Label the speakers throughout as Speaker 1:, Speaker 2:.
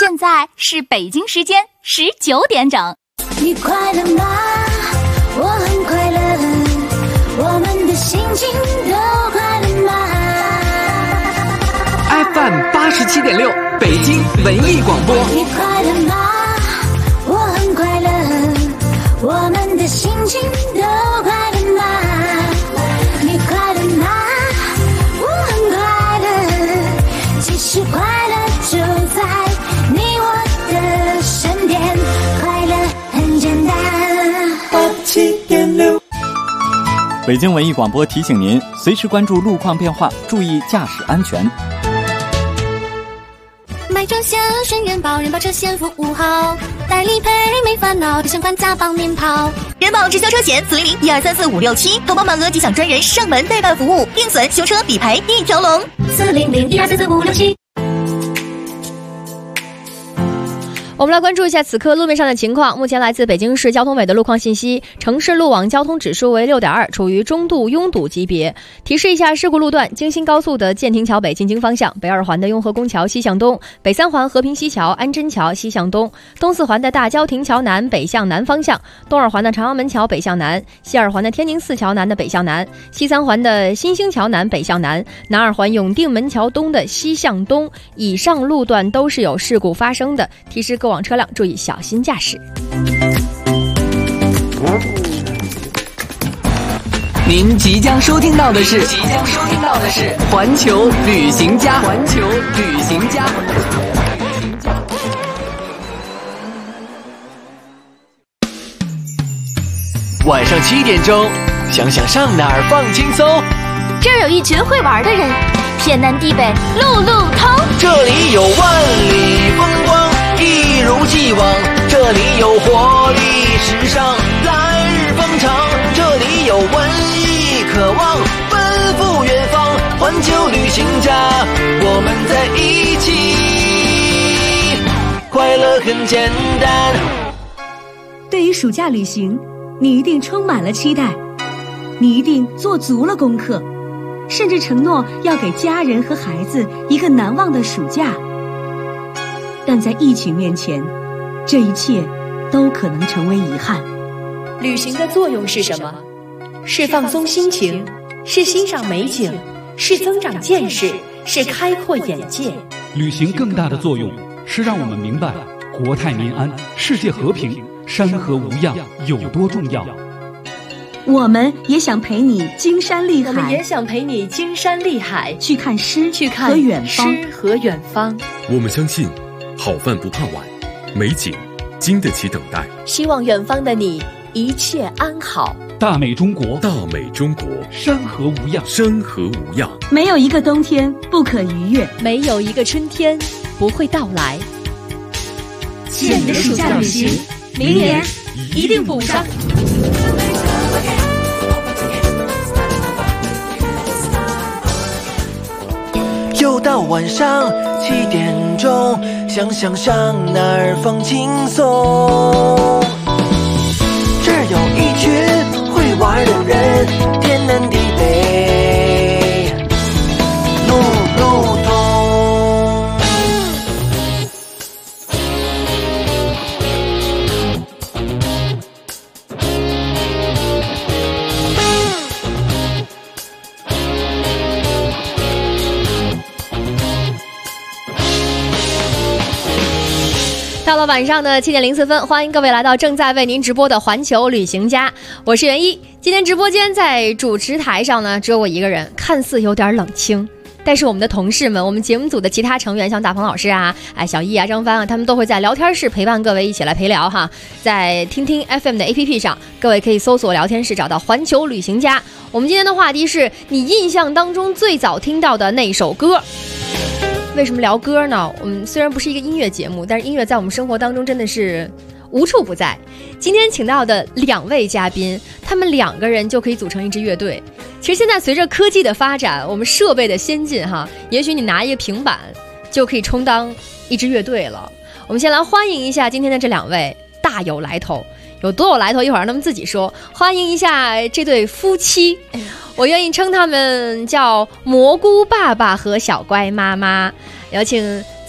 Speaker 1: 现在是北京时间19点整。
Speaker 2: 你快乐吗？我很快乐，我们的心情都快乐吗？
Speaker 3: FM 87.6北京文艺广播。
Speaker 2: 你快乐吗？我很快乐，我们的心情都快乐吗？你快乐吗？我很快乐，其实快乐就在你我的身边，快乐很简单。87.6
Speaker 4: 北京文艺广播提醒您，随时关注路况变化，注意驾驶安全。
Speaker 2: 买车险选人保，人保车险服务好，代理赔没烦恼，保险款加帮您跑。
Speaker 5: 人保直销车险400-1234567，投保满额即享专人上门代办服务，定损修车理赔一条龙。
Speaker 2: 400-1234567。
Speaker 6: 我们来关注一下此刻路面上的情况。目前来自北京市交通委的路况信息，城市路网交通指数为 6.2， 处于中度拥堵级别。提示一下事故路段：京新高速的建亭桥北进京方向，北二环的雍和宫桥西向东，北三环和平西桥、安贞桥西向东，东四环的大郊亭桥南北向南方向，东二环的朝阳门桥北向南，西二环的天宁寺桥南的北向南，西三环的新兴桥南北向南，南二环永定门桥东的西向东。以上路段都是有事故发生的，提示各往车辆注意小心驾驶。
Speaker 3: 您即将收听到的是环球旅行家。晚上7点钟，想想上哪儿放轻松。
Speaker 1: 这儿有一群会玩的人，天南地北路路通。
Speaker 7: 这里有万里风光，一如既往。这里有活力时尚，来日方长。这里有文艺渴望，奔赴远方。环球旅行家，我们在一起，快乐很简单。
Speaker 8: 对于暑假旅行，你一定充满了期待，你一定做足了功课，甚至承诺要给家人和孩子一个难忘的暑假。但在疫情面前，这一切都可能成为遗憾。
Speaker 9: 旅行的作用是什么？是放松心情，是欣赏美景，是增长见识，是开阔眼界。
Speaker 10: 旅行更大的作用是让我们明白国泰民安、世界和平、山河无恙有多重要。
Speaker 8: 我们也想陪你经山历海，去看诗和远方。
Speaker 11: 我们相信好饭不怕晚，美景经得起等待。
Speaker 9: 希望远方的你一切安好。
Speaker 10: 大美中国， 山河无恙，
Speaker 8: 没有一个冬天不可逾越，
Speaker 9: 没有一个春天不会到来。
Speaker 8: 期待你的暑假旅行，明年一定补上。
Speaker 7: 又到晚上7点钟，想想上哪儿放轻松。这儿有一群会玩的人，天南地北路路通。
Speaker 6: 到了晚上的7点04分，欢迎各位来到正在为您直播的环球旅行家，我是袁一。今天直播间在主持台上呢，只有我一个人，看似有点冷清，但是我们的同事们，我们节目组的其他成员，像大鹏老师啊、小易啊、张帆啊，他们都会在聊天室陪伴各位一起来陪聊哈。在听听 FM 的 APP 上，各位可以搜索聊天室找到环球旅行家。我们今天的话题是你印象当中最早听到的那首歌。为什么聊歌呢？我们虽然不是一个音乐节目，但是音乐在我们生活当中真的是无处不在。今天请到的2位嘉宾，他们2个人就可以组成一支乐队。其实现在随着科技的发展，我们设备的先进哈，也许你拿一个平板就可以充当一支乐队了。我们先来欢迎一下今天的这2位大有来头，有多有来头一会儿让他们自己说。欢迎一下这对夫妻，我愿意称他们叫蘑菇爸爸和小乖妈妈。有请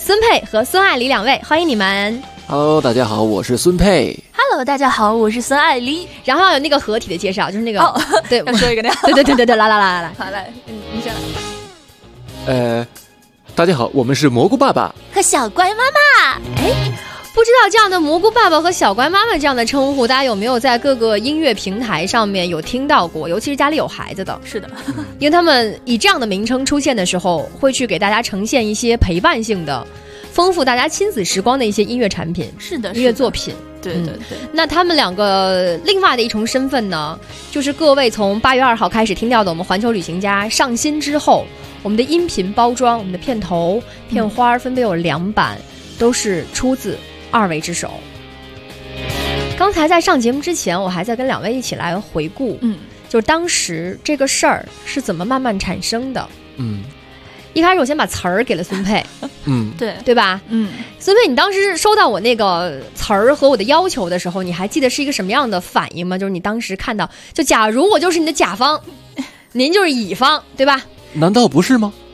Speaker 6: 孙佩和孙爱梨两位，欢迎你们。
Speaker 12: Hello， 大家好，我是孙佩。
Speaker 1: Hello， 大家好，我是孙爱梨。
Speaker 6: 然后要有那个合体的介绍，就是那个对，
Speaker 1: 要说一个那样。
Speaker 6: 对，来，
Speaker 1: 好来，你先来。
Speaker 12: 大家好，我们是蘑菇爸爸
Speaker 1: 和小乖妈妈。
Speaker 6: 不知道这样的蘑菇爸爸和小乖妈妈这样的称呼，大家有没有在各个音乐平台上面有听到过？尤其是家里有孩子的。
Speaker 1: 是的，
Speaker 6: 因为他们以这样的名称出现的时候，会去给大家呈现一些陪伴性的、丰富大家亲子时光的一些音乐产品。
Speaker 1: 是的，
Speaker 6: 音乐作品。
Speaker 1: 对。
Speaker 6: 那他们两个另外的一重身份呢，就是各位从8月2号开始听到的我们环球旅行家上新之后，我们的音频包装、我们的片头、片花分别有2版，都是出自2位之手。刚才在上节目之前，我还在跟2位一起来回顾，就是当时这个事儿是怎么慢慢产生的。一开始我先把词儿给了孙佩，对吧？孙佩，你当时收到我那个词儿和我的要求的时候，你还记得是一个什么样的反应吗？就是你当时看到，就假如我就是你的甲方，您就是乙方，对吧？
Speaker 12: 难道不是吗？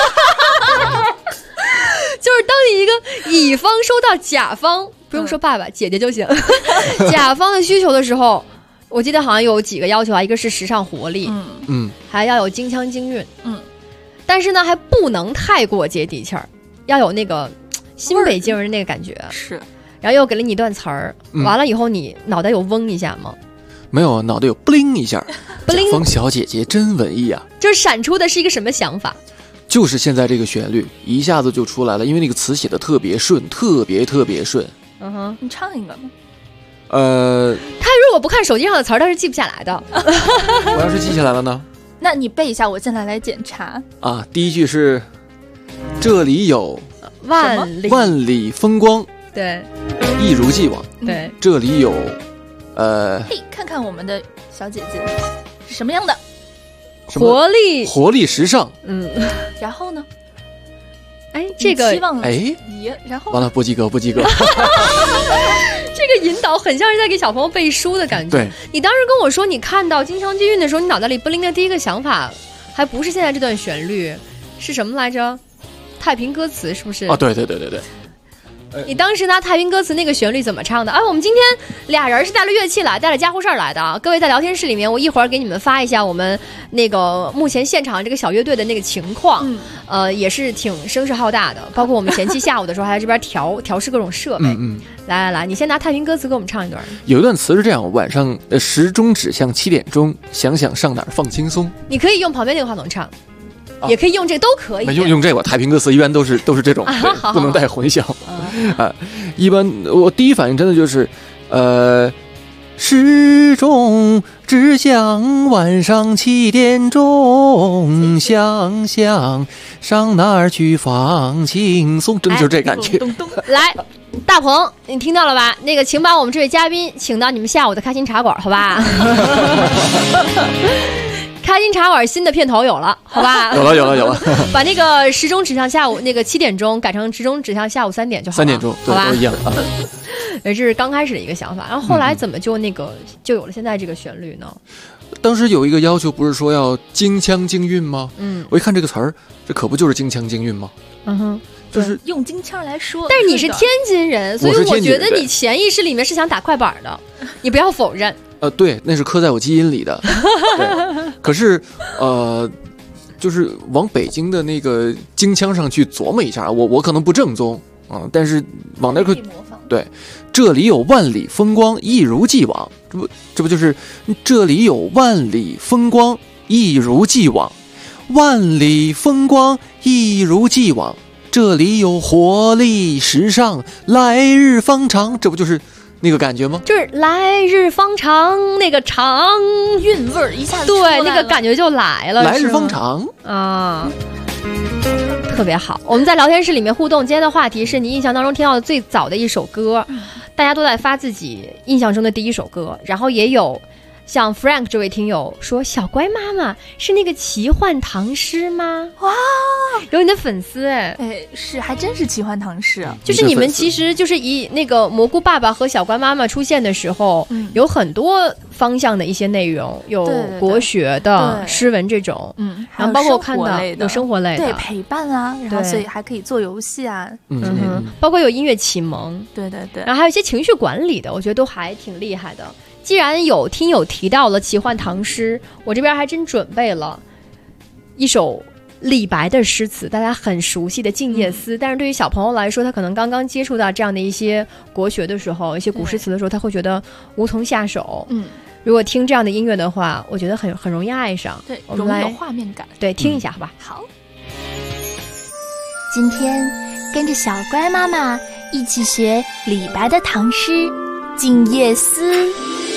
Speaker 6: 就是当你一个乙方收到甲方，不用说爸爸、姐姐就行，甲方的需求的时候，我记得好像有几个要求啊，一个是时尚活力，还要有京腔京韵，但是呢还不能太过接地气儿，要有那个新北京人的那个感觉。
Speaker 1: 是，
Speaker 6: 然后又给了你一段词儿，完了以后你脑袋有嗡一下吗？
Speaker 12: 没有，脑袋有不灵一下。甲方小姐姐真文艺啊！
Speaker 6: 就是闪出的是一个什么想法？
Speaker 12: 就是现在这个旋律一下子就出来了，因为那个词写的特别顺，特别顺。
Speaker 1: 你唱一个吗？
Speaker 6: 他如果不看手机上的词儿，他是记不下来的。
Speaker 12: 我要是记下来了呢？
Speaker 1: 那你背一下，我现在来检查。
Speaker 12: 第一句是这里有万里风光，
Speaker 6: 对，
Speaker 12: 一如既往。
Speaker 6: 对，
Speaker 12: 这里有
Speaker 1: 嘿，看看我们的小姐姐是什么样的。
Speaker 6: 活
Speaker 12: 力时尚。
Speaker 1: 然后呢？
Speaker 6: 这个
Speaker 1: 然后
Speaker 12: 完了，不及格。
Speaker 6: 这个引导很像是在给小朋友背书的感觉。
Speaker 12: 对，
Speaker 6: 你当时跟我说你看到京腔京韵的时候，你脑袋里不灵的第一个想法还不是现在这段旋律，是什么来着？太平歌词是不是？
Speaker 12: 对。
Speaker 6: 你当时拿太平歌词那个旋律怎么唱的？我们今天俩人是带了乐器来，带了家伙事儿来的啊！各位在聊天室里面，我一会儿给你们发一下我们那个目前现场这个小乐队的那个情况，也是挺声势浩大的，包括我们前期下午的时候还在这边调试各种设备。来，你先拿太平歌词给我们唱一段。
Speaker 12: 有一段词是这样：晚上时钟指向7点钟，想想上哪儿放轻松。
Speaker 6: 你可以用旁边那个话筒唱。也可以用这个，都可以。
Speaker 12: 用这个太平歌词一般都是这种，不能带混淆。一般我第一反应真的就是时钟指向晚上7点钟，想想上哪儿去放轻松，真的就是这感觉。
Speaker 6: 来，大鹏，你听到了吧？那个，请把我们这位嘉宾请到你们下午的开心茶馆，好吧？开心茶馆新的片头有了，好吧？
Speaker 12: 有了。
Speaker 6: 把那个时钟指向下午那个7点钟改成时钟指向下午3点就好了。3
Speaker 12: 点钟，
Speaker 6: 好吧？
Speaker 12: 都一样啊。
Speaker 6: 这是刚开始的一个想法，然后后来怎么就就有了现在这个旋律呢？
Speaker 12: 当时有一个要求，不是说要京腔京韵吗？我一看这个词儿，这可不就是京腔京韵吗？就是
Speaker 1: 用京腔来说。
Speaker 6: 但是你是天津人，所以我觉得你潜意识里面是想打快板的，你不要否认。
Speaker 12: 对，那是刻在我基因里的。对，可是就是往北京的那个京腔上去琢磨一下，我可能不正宗但是往那个对，这里有万里风光，一如既往，这不就是这里有万里风光，一如既往，万里风光，一如既往，这里有活力时尚，来日方长，这不就是那个感觉吗？
Speaker 6: 就是来日方长，那个长
Speaker 1: 韵味儿一下子
Speaker 6: 对，那个感觉就来了。
Speaker 12: 来日方长
Speaker 6: 啊，特别好。我们在聊天室里面互动，今天的话题是你印象当中听到的最早的一首歌，大家都在发自己印象中的第一首歌，然后也有像 Frank 这位听友说，小乖妈妈是那个奇幻唐诗吗？
Speaker 13: 哇，
Speaker 6: 有你的粉丝哎，
Speaker 13: 是，还真是奇幻唐诗。
Speaker 6: 就是你们其实就是以那个蘑菇爸爸和小乖妈妈出现的时候，有很多方向的一些内容，有国学的、诗文这种，然后包括我看到有生活类的，
Speaker 13: 对，陪伴啊，然后所以还可以做游戏啊，
Speaker 6: 包括有音乐启蒙，
Speaker 13: 对对对，
Speaker 6: 然后还有一些情绪管理的，我觉得都还挺厉害的。既然有听友提到了奇幻唐诗，我这边还真准备了一首李白的诗词，大家很熟悉的《静夜思》，但是对于小朋友来说，他可能刚刚接触到这样的一些国学的时候，一些古诗词的时候，他会觉得无从下手。如果听这样的音乐的话，我觉得很容易爱上。
Speaker 13: 对，
Speaker 6: 我们来
Speaker 13: 容易有画面感。
Speaker 6: 对，听一下好吧。
Speaker 13: 好，
Speaker 2: 今天跟着小乖妈妈一起学李白的唐诗《静夜思》。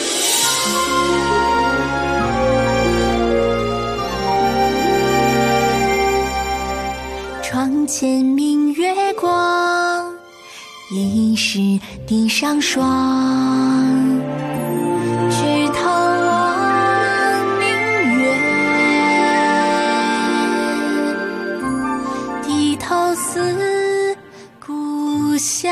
Speaker 2: 窗前明月光，疑是地上霜。举头望明月，低头思故乡。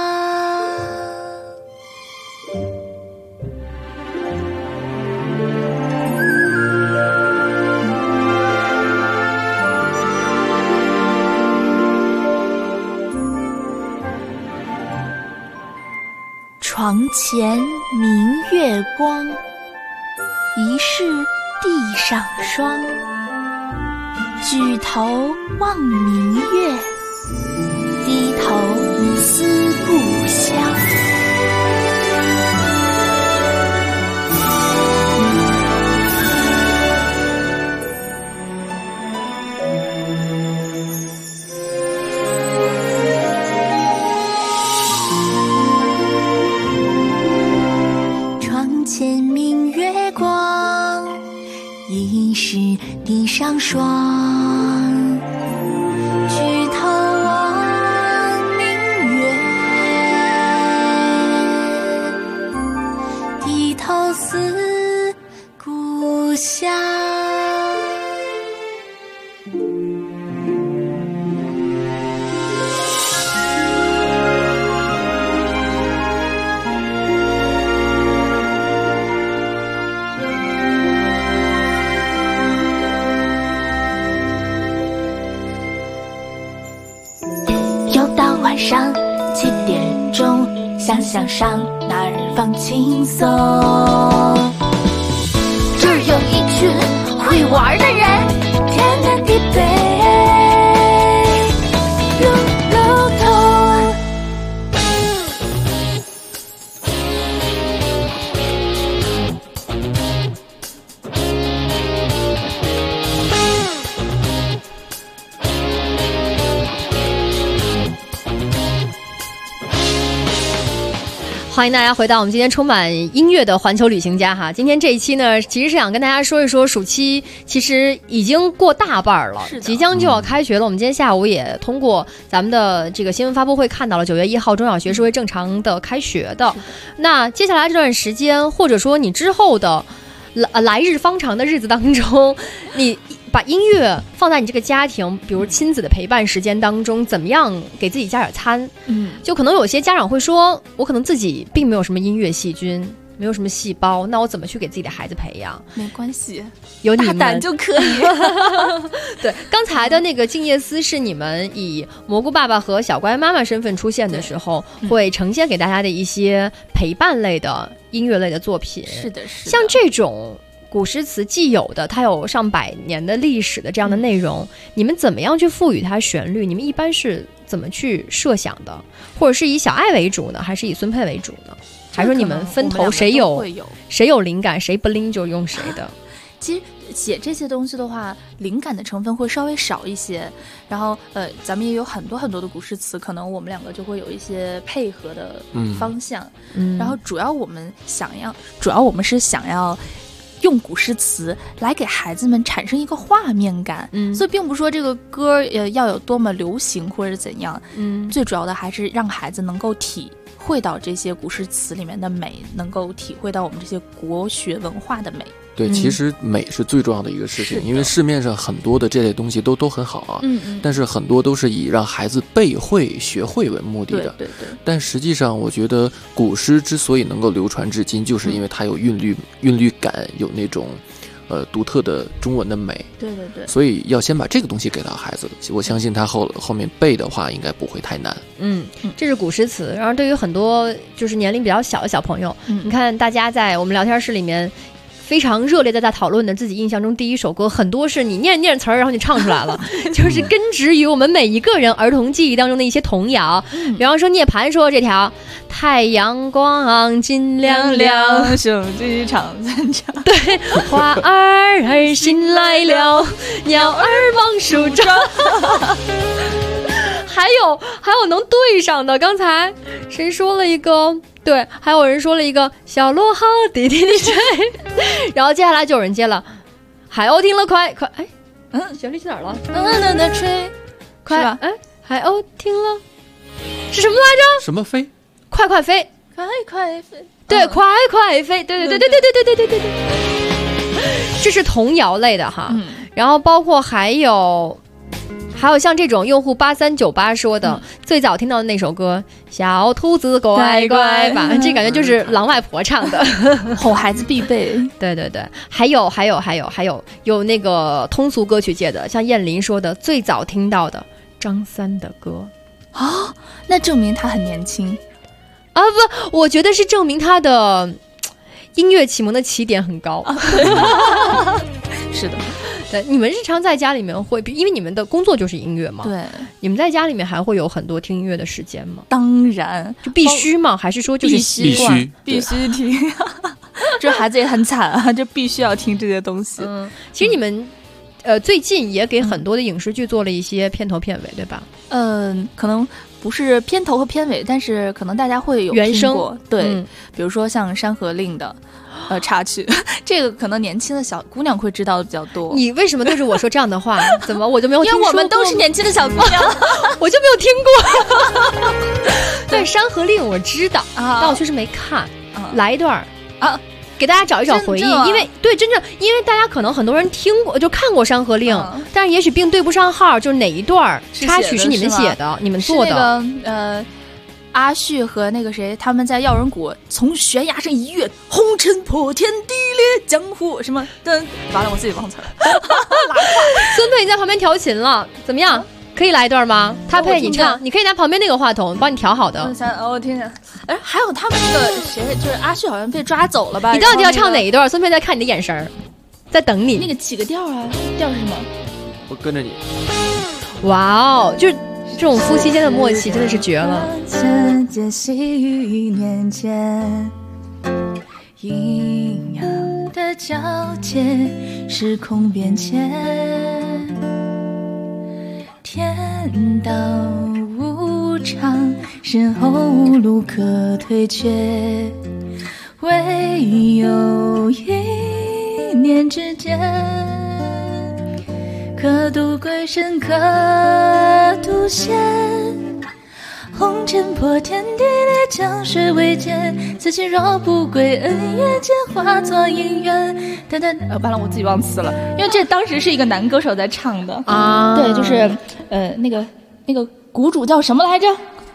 Speaker 2: 床前明月光，疑是地上霜。举头望明月，低头思故乡。前明月光，疑是地上霜。举头望明月，低头思故乡。晚上7点钟，想想上哪儿放轻松。这儿有一群会玩的人，天南地北，路路通。
Speaker 6: 欢迎大家回到我们今天充满音乐的环球旅行家哈。今天这一期呢，其实是想跟大家说一说，暑期其实已经过大半了，即将就要开学了。我们今天下午也通过咱们的这个新闻发布会看到了9月1号中小学是会正常的开学的。那接下来这段时间，或者说你之后的来日方长的日子当中，你把音乐放在你这个家庭，比如亲子的陪伴时间当中，怎么样给自己加点餐？就可能有些家长会说，我可能自己并没有什么音乐细菌，没有什么细胞，那我怎么去给自己的孩子培养？
Speaker 13: 没关系，
Speaker 6: 有你们
Speaker 13: 大胆就可以。
Speaker 6: 对，刚才的那个《静夜思》是你们以蘑菇爸爸和小乖妈妈身份出现的时候，会呈现给大家的一些陪伴类的音乐类的作品。
Speaker 13: 是的，是的。
Speaker 6: 像这种古诗词既有的，它有上百年的历史的这样的内容，你们怎么样去赋予它旋律？你们一般是怎么去设想的？或者是以小爱为主呢，还是以孙佩为主呢？还是说你们分头谁有灵感谁不灵就用谁的？
Speaker 13: 其实写这些东西的话，灵感的成分会稍微少一些。然后咱们也有很多很多的古诗词，可能我们两个就会有一些配合的方向。然后主要我们是想要用古诗词来给孩子们产生一个画面感，所以并不是说这个歌要有多么流行或者怎样，最主要的还是让孩子能够体会到这些古诗词里面的美，能够体会到我们这些国学文化的美。
Speaker 12: 对，其实美是最重要的一个事情，因为市面上很多的这类东西都很好啊，但是很多都是以让孩子背会学会为目的的。
Speaker 13: 对。
Speaker 12: 但实际上，我觉得古诗之所以能够流传至今，就是因为它有韵律感，有那种独特的中文的美。
Speaker 13: 对。
Speaker 12: 所以要先把这个东西给到孩子，我相信他后面背的话应该不会太难。
Speaker 6: 这是古诗词。然后对于很多就是年龄比较小的小朋友，你看大家在我们聊天室里面非常热烈的在讨论的自己印象中第一首歌，很多是你念词儿，然后你唱出来了，就是根植于我们每一个人儿童记忆当中的一些童谣。比方说涅槃说这条太阳光金亮亮，
Speaker 13: 雄鸡唱三唱，
Speaker 6: 对，花儿新来了，鸟儿忙梳妆。还有能对上的，刚才谁说了一个？对，还有人说了一个小螺号滴滴滴吹，然后接下来就有人接了，海鸥听了快，哎，旋律去哪儿了？
Speaker 13: 那吹，
Speaker 6: 快，哎，海鸥听了，是什么来着？
Speaker 12: 什么飞？
Speaker 6: 快飞，
Speaker 13: 快飞，
Speaker 6: 对，快飞，对，这是童谣类的哈。然后包括还有像这种用户8398说的，最早听到的那首歌小兔子乖乖吧，这感觉就是狼外婆唱的，
Speaker 13: 哄孩子必备。
Speaker 6: 对，还有那个通俗歌曲界的，像燕林说的最早听到的张三的歌
Speaker 13: 啊，那证明他很年轻
Speaker 6: 啊？不，我觉得是证明他的音乐启蒙的起点很高。
Speaker 13: 是的。
Speaker 6: 对，你们日常在家里面会，因为你们的工作就是音乐嘛，
Speaker 13: 对，
Speaker 6: 你们在家里面还会有很多听音乐的时间吗？
Speaker 13: 当然，
Speaker 6: 就必须吗？还是说就是习惯
Speaker 13: 必须听？这孩子也很惨啊，就必须要听这些东西。
Speaker 6: 其实你们最近也给很多的影视剧做了一些片头片尾，对吧？
Speaker 13: 可能不是片头和片尾，但是可能大家会有
Speaker 6: 原声
Speaker 13: 过，对，比如说像《山河令》的插曲，这个可能年轻的小姑娘会知道的比较多。
Speaker 6: 你为什么对着我说这样的话？怎么我就没有听说过？
Speaker 13: 因为我们都是年轻的小姑娘，
Speaker 6: 我就没有听过。对，《山河令》我知道，但我确实没看。来一段啊，给大家找一找回忆，因为大家可能很多人听过就看过《山河令》，但是也许并对不上号，就是哪一段插曲是你们写的，你们做的。
Speaker 13: 阿旭和那个谁，他们在药人谷从悬崖上一跃，红尘破天地裂江湖什么的，完了我自己忘词了。
Speaker 6: 孙佩你在旁边调琴了，怎么样？可以来一段吗？他配你唱，你可以拿旁边那个话筒帮你调好的。
Speaker 13: 我听见。哎，还有他们那个谁，就是阿旭好像被抓走了吧？
Speaker 6: 你到底要唱哪一段？孙佩在看你的眼神，在等你。
Speaker 13: 那个起个调啊，调是什么？
Speaker 12: 我跟着你。
Speaker 6: 哇哦，就是这种夫妻间的默契真的是绝了。
Speaker 2: 间细雨年间，阴阳的交界，时空变迁，天道无常，身后无路可退却，唯有一念之间，可渡鬼神，可渡仙。红尘破天地裂，江水为鉴。此情若不归，恩怨间化作姻缘。
Speaker 13: 完了，我自己忘词了，因为这当时是一个男歌手在唱的
Speaker 6: 啊。
Speaker 13: 对，就是那个谷主叫什么来着？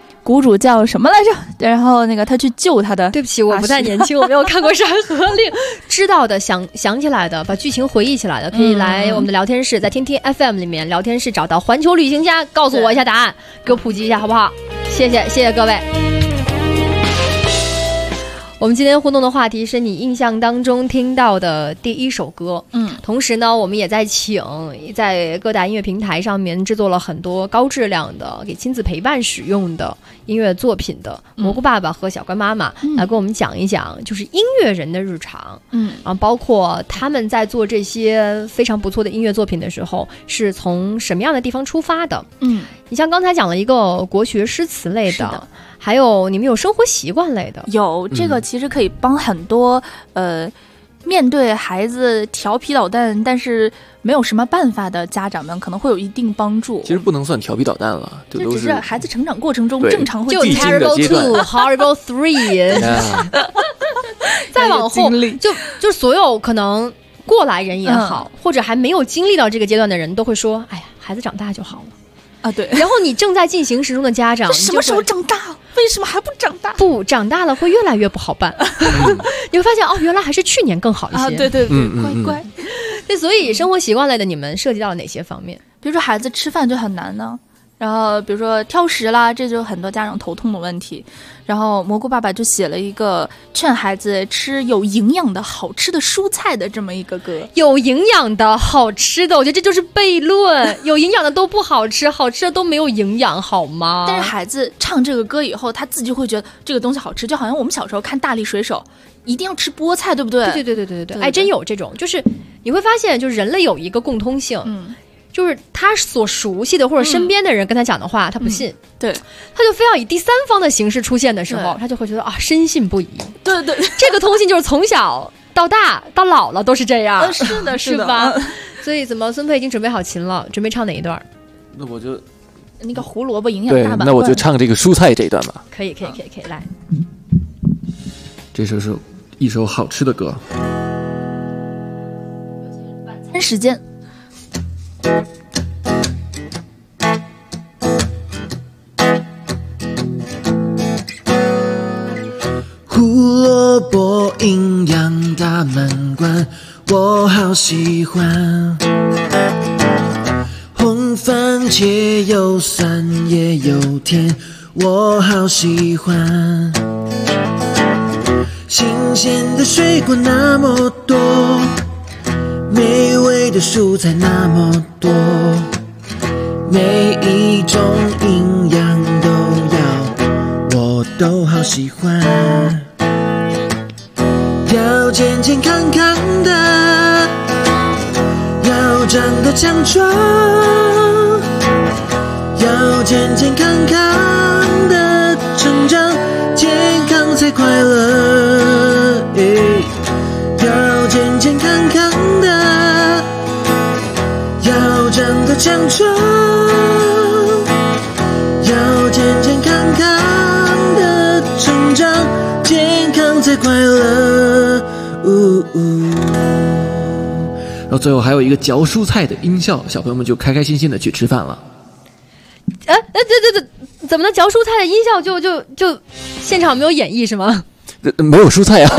Speaker 13: 然后那个他去救他的。
Speaker 6: 对不起，我不太年轻，我没有看过《山河令》。知道的想起来的，把剧情回忆起来的，可以来我们的聊天室，在听听 FM 里面聊天室找到环球旅行家，告诉我一下答案，给我普及一下好不好？谢谢各位。我们今天互动的话题是你印象当中听到的第一首歌。同时呢，我们也在各大音乐平台上面制作了很多高质量的给亲子陪伴使用的音乐作品的蘑菇爸爸和小乖妈妈来跟我们讲一讲，就是音乐人的日常。然后包括他们在做这些非常不错的音乐作品的时候，是从什么样的地方出发的？你像刚才讲了一个国学诗词类的，还有你们有生活习惯类的，
Speaker 13: 有这个其实可以帮很多面对孩子调皮捣蛋，但是没有什么办法的家长们，可能会有一定帮助。
Speaker 12: 其实不能算调皮捣蛋了，
Speaker 13: 这只是孩子成长过程中正常会
Speaker 6: 就 terrible 2 horrible 3 再往后就所有可能过来人也好，或者还没有经历到这个阶段的人都会说，哎呀，孩子长大就好了
Speaker 13: 啊。对，
Speaker 6: 然后你正在进行时中的家长，
Speaker 13: 什么时候长大？为什么还不长大？
Speaker 6: 不长大了会越来越不好办。你会发现哦，原来还是去年更好一些。
Speaker 13: 对对对，乖乖。
Speaker 6: 对，所以生活习惯类的你们涉及到了哪些方面？
Speaker 13: 比如说孩子吃饭就很难呢，然后比如说挑食啦，这就很多家长头痛的问题。然后蘑菇爸爸就写了一个劝孩子吃有营养的好吃的蔬菜的这么一个歌。
Speaker 6: 有营养的好吃的，我觉得这就是悖论。有营养的都不好吃，好吃的都没有营养，好吗？
Speaker 13: 但是孩子唱这个歌以后，他自己会觉得这个东西好吃，就好像我们小时候看大力水手一定要吃菠菜，对不对？
Speaker 6: 对，哎，真有这种，就是你会发现，就是人类有一个共通性，就是他所熟悉的或者身边的人跟他讲的话，他不信，
Speaker 13: 对，
Speaker 6: 他就非要以第三方的形式出现的时候，他就会觉得啊，深信不疑。
Speaker 13: 对，
Speaker 6: 这个通信就是从小到大到老了都是这样，
Speaker 13: 是的，
Speaker 6: 是吧？所以怎么孙佩已经准备好琴了，准备唱哪一段？
Speaker 12: 那我就
Speaker 13: 那个胡萝卜营养大板块，
Speaker 12: 那我就唱这个蔬菜这一段吧。
Speaker 6: 可以，来。
Speaker 12: 这首是一首好吃的歌。
Speaker 13: 晚餐时间。
Speaker 7: 胡萝卜营养大满贯，我好喜欢。红番茄有酸也有甜，我好喜欢。新鲜的水果那么多，美味的蔬菜那么多，每一种营养都要，我都好喜欢。要健健康康的，要长得强壮，要健健康康的成长，健康才快乐。要健健康康的，要长得强壮，要健健康康的成长，健康才快乐。
Speaker 12: 然后最后还有一个嚼蔬菜的音效，小朋友们就开开心心的去吃饭了。
Speaker 6: 对，怎么能嚼蔬菜的音效就现场没有演绎是吗？
Speaker 12: 没有蔬菜啊。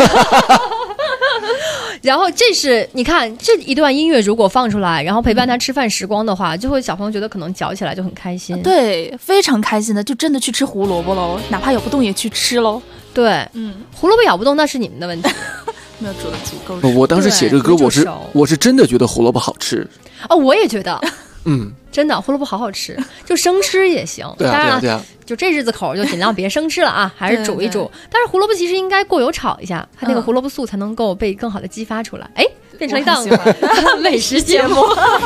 Speaker 6: 然后这是你看这一段音乐如果放出来，然后陪伴他吃饭时光的话，就会小朋友觉得可能嚼起来就很开心。
Speaker 13: 对，非常开心的，就真的去吃胡萝卜喽，哪怕咬不动也去吃喽。
Speaker 6: 对，胡萝卜咬不动那是你们的问题。
Speaker 13: 没有煮的足够。
Speaker 12: 我当时写这个歌，我是真的觉得胡萝卜好吃。
Speaker 6: 哦，我也觉得。真的胡萝卜好好吃，就生吃也行。
Speaker 12: 对啊，
Speaker 6: 当然了，
Speaker 12: 对啊，
Speaker 6: 就这日子口就尽量别生吃了啊，还是煮一煮。但是胡萝卜其实应该过油炒一下，它那个胡萝卜素才能够被更好的激发出来。哎，变成一档美食节目。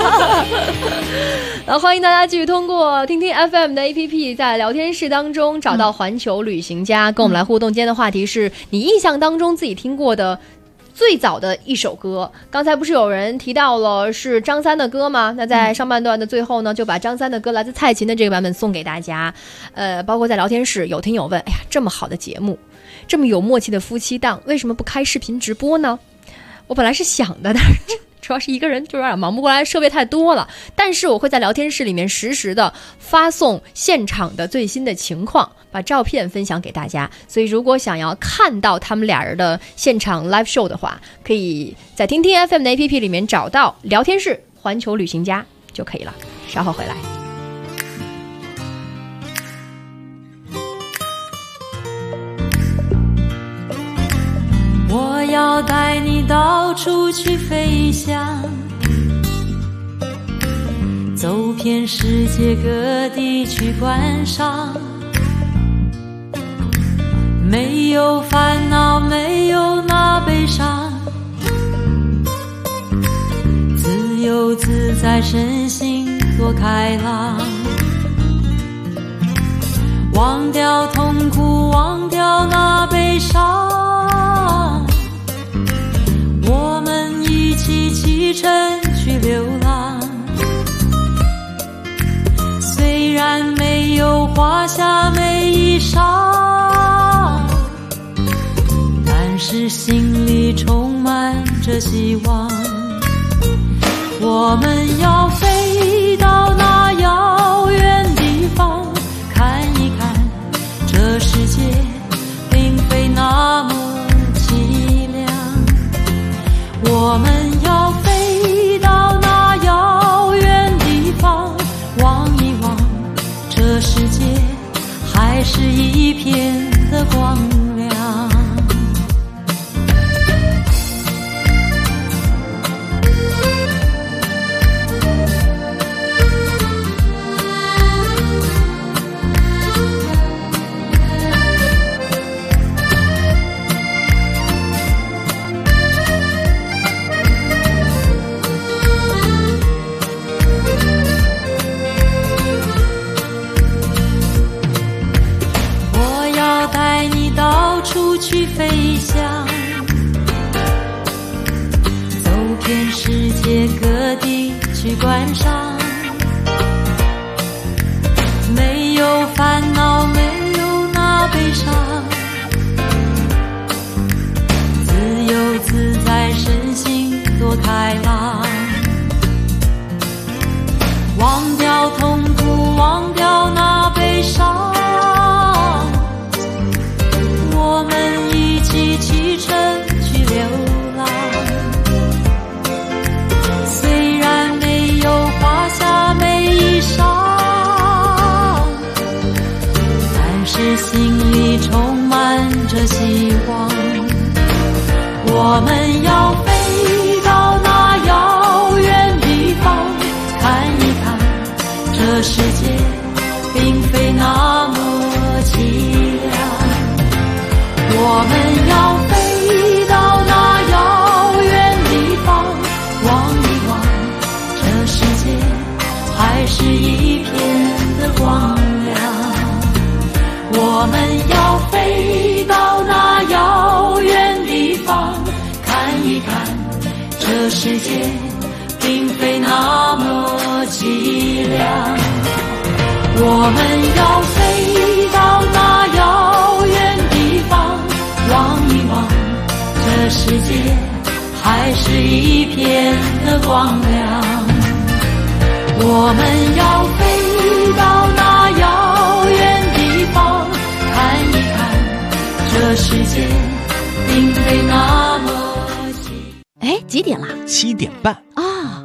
Speaker 6: 然后欢迎大家继续通过听听 FM 的 APP， 在聊天室当中找到环球旅行家，跟我们来互动。今天的话题是你印象当中自己听过的最早的一首歌。刚才不是有人提到了是张三的歌吗？那在上半段的最后呢，就把张三的歌来自蔡琴的这个版本送给大家。包括在聊天室有听友问，哎呀，这么好的节目，这么有默契的夫妻档，为什么不开视频直播呢？我本来是想的，但是主要是一个人就有点忙不过来，设备太多了。但是我会在聊天室里面实时的发送现场的最新的情况，把照片分享给大家。所以如果想要看到他们俩人的现场 live show 的话，可以在听听 FM 的 APP 里面找到聊天室环球旅行家就可以了。稍后回来。
Speaker 14: 我要带你到处去飞翔，走遍世界各地去观赏，没有烦恼，没有那悲伤，自由自在，身心多开朗，忘掉痛苦，忘掉那悲伤，我画下每一伤，但是心里充满着希望。我们要飞到那遥远地方，看一看这世界并非那么凄凉。我们要飞到那遥远地方，望一望这世界还是一片的光亮。去飞翔，走遍世界各地去观赏，没有烦恼，没有那悲伤，自由自在，身心多开朗，忘掉痛苦，忘掉那悲伤，我们一起启程去流浪。虽然没有画下每一伤，但是心里充满着希望。我们要飞到那遥远地方，看一看这世界并非那么凄凉。我们要飞到那遥远地方，望一望这世界还是一片的光亮。我们要飞到那遥远地方，看一看这世界并非那么凄凉。我们要飞到那遥远地方，望一望这世界还是一片的光亮。我们要飞到那遥远地方，看一看这世界并非那么
Speaker 15: 哎，几点啦
Speaker 16: ？7点半
Speaker 15: 啊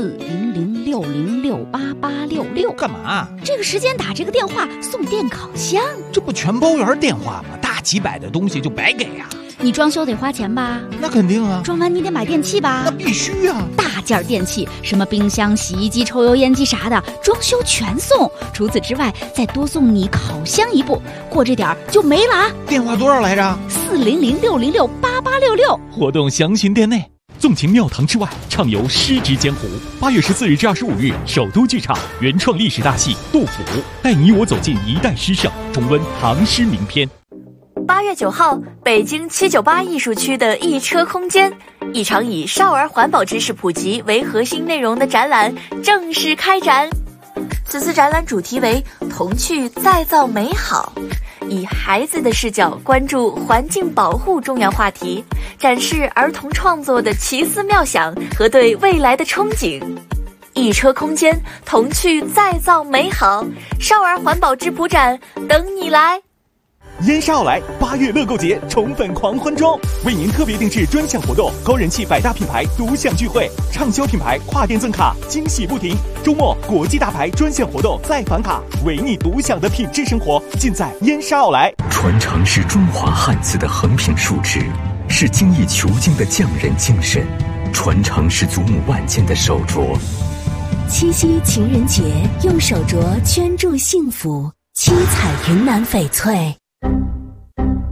Speaker 15: ！40060688866，
Speaker 16: 干嘛？
Speaker 15: 这个时间打这个电话送电烤箱，
Speaker 16: 这不全包圆电话吗？大几百的东西就白给啊！
Speaker 15: 你装修得花钱吧？
Speaker 16: 那肯定啊！
Speaker 15: 装完你得买电器吧？
Speaker 16: 那必须啊！
Speaker 15: 大件电器，什么冰箱、洗衣机、抽油烟机啥的，装修全送。除此之外，再多送你烤箱一部，过这点就没了啊！
Speaker 16: 电话多少来着
Speaker 15: ？40060688866。
Speaker 17: 活动详询店内。纵情庙堂之外，畅游诗之江湖。8月14日至25日，首都剧场原创历史大戏《杜甫》，带你我走进一代诗圣，重温唐诗名篇。
Speaker 18: 8月9号，北京798艺术区的一车空间，一场以少儿环保知识普及为核心内容的展览正式开展。此次展览主题为童趣再造美好，以孩子的视角关注环境保护重要话题，展示儿童创作的奇思妙想和对未来的憧憬。一车空间，童趣再造美好，少儿环保质朴展等你来。
Speaker 17: 燕莎奥莱8月乐购节宠粉狂欢中，为您特别定制专项活动，高人气百大品牌独享聚会，畅销品牌跨店赠卡，惊喜不停。周末国际大牌专项活动再返卡，为你独享的品质生活尽在燕莎奥莱。
Speaker 19: 传承是中华汉字的横平竖直，是精益求精的匠人精神，传承是祖母万千的手镯。
Speaker 20: 七夕情人节，用手镯圈住幸福，七彩云南翡翠。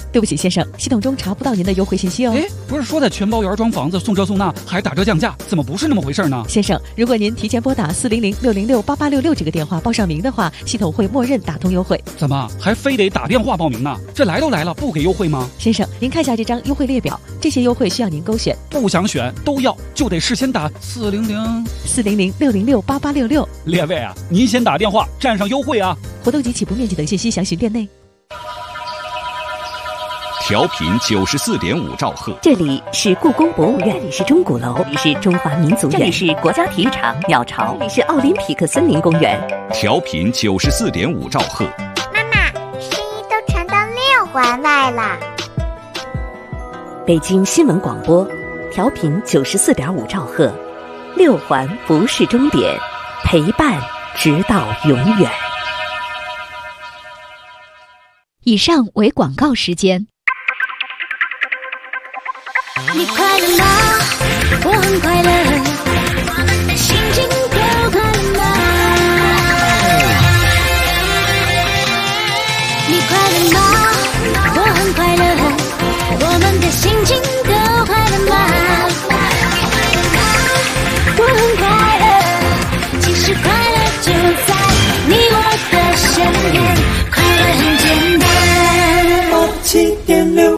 Speaker 21: 对不起，先生，系统中查不到您的优惠信息哦。
Speaker 10: 哎，不是说在全包园装房子送这送那还打折降价，怎么不是那么回事呢？
Speaker 21: 先生，如果您提前拨打400-606-8866这个电话报上名的话，系统会默认打通优惠。
Speaker 10: 怎么还非得打电话报名呢？这来都来了，不给优惠吗？
Speaker 21: 先生，您看下这张优惠列表，这些优惠需要您勾选。
Speaker 10: 不想选都要，就得事先打
Speaker 21: 400-606-8866。
Speaker 10: 列位啊，您先打电话占上优惠啊！
Speaker 21: 活动及起步面积等信息详询店内。
Speaker 22: 调频94.5兆赫，
Speaker 20: 这里是故宫博物院，这里是钟鼓楼，这里是中华民族院，这里是国家体育场鸟巢，这里是奥林匹克森林公园。
Speaker 22: 调频94.5兆赫。
Speaker 2: 妈妈，声音都传到6环外了。
Speaker 20: 北京新闻广播，调频94.5兆赫，6环不是终点，陪伴直到永远。
Speaker 15: 以上为广告时间。
Speaker 2: 你快乐吗？我很快乐，心情都快乐吗？你快乐吗？我很快乐，我们的心情都快乐吗？我很快乐，其实快乐就在你我的身边，快乐很简单。7.6。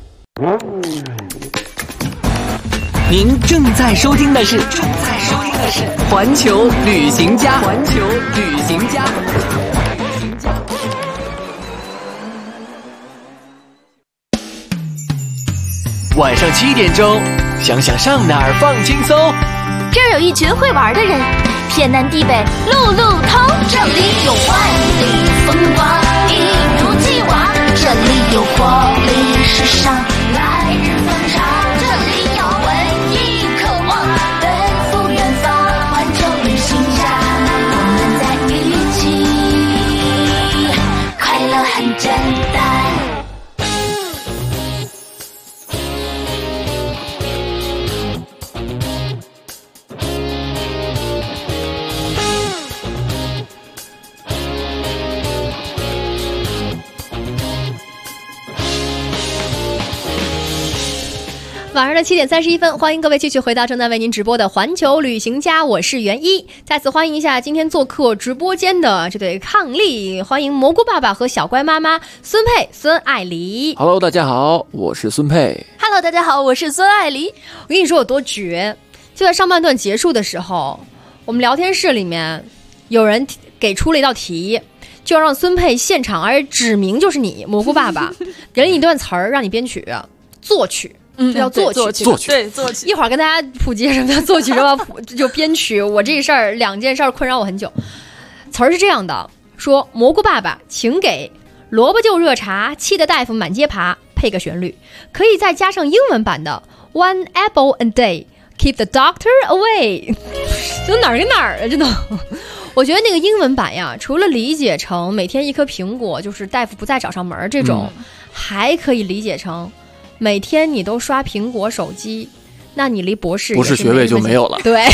Speaker 3: 您正在收听的是环球旅行家。环球旅行家。
Speaker 7: 晚上7点钟，想想上哪儿放轻松。
Speaker 1: 这儿有一群会玩的人，天南地北路路通。这里有万里风光，一如既往。这里有活力时尚，来日方长。这里有文艺渴望，奔赴远方。环球旅行家，我们在一起，快乐很简单。
Speaker 6: 晚上的7点31分，欢迎各位继续回到正在为您直播的环球旅行家，我是袁一。再次欢迎一下今天做客直播间的这对伉俪，欢迎蘑菇爸爸和小乖妈妈孙佩、孙爱梨。
Speaker 12: Hello， 大家好，我是孙佩。
Speaker 13: Hello， 大家好，我是孙爱梨。
Speaker 6: 我跟你说有多绝，就在上半段结束的时候，我们聊天室里面有人给出了一道题，就让孙佩现场，而指明就是你蘑菇爸爸，给了你一段词儿让你编曲、作曲。这叫作曲，
Speaker 13: 对作曲。
Speaker 6: 一会儿跟大家普及什么叫作曲，什么就编曲。我这事儿2件事困扰我很久。词儿是这样的，说蘑菇爸爸，请给萝卜就热茶，气得大夫满街爬，配个旋律，可以再加上英文版的 One apple a day, keep the doctor away。就哪儿跟哪儿啊，真的。我觉得那个英文版呀，除了理解成每天1颗苹果，就是大夫不再找上门这种，还可以理解成每天你都刷苹果手机，那你离博士
Speaker 12: 学位就没有了。
Speaker 6: 对。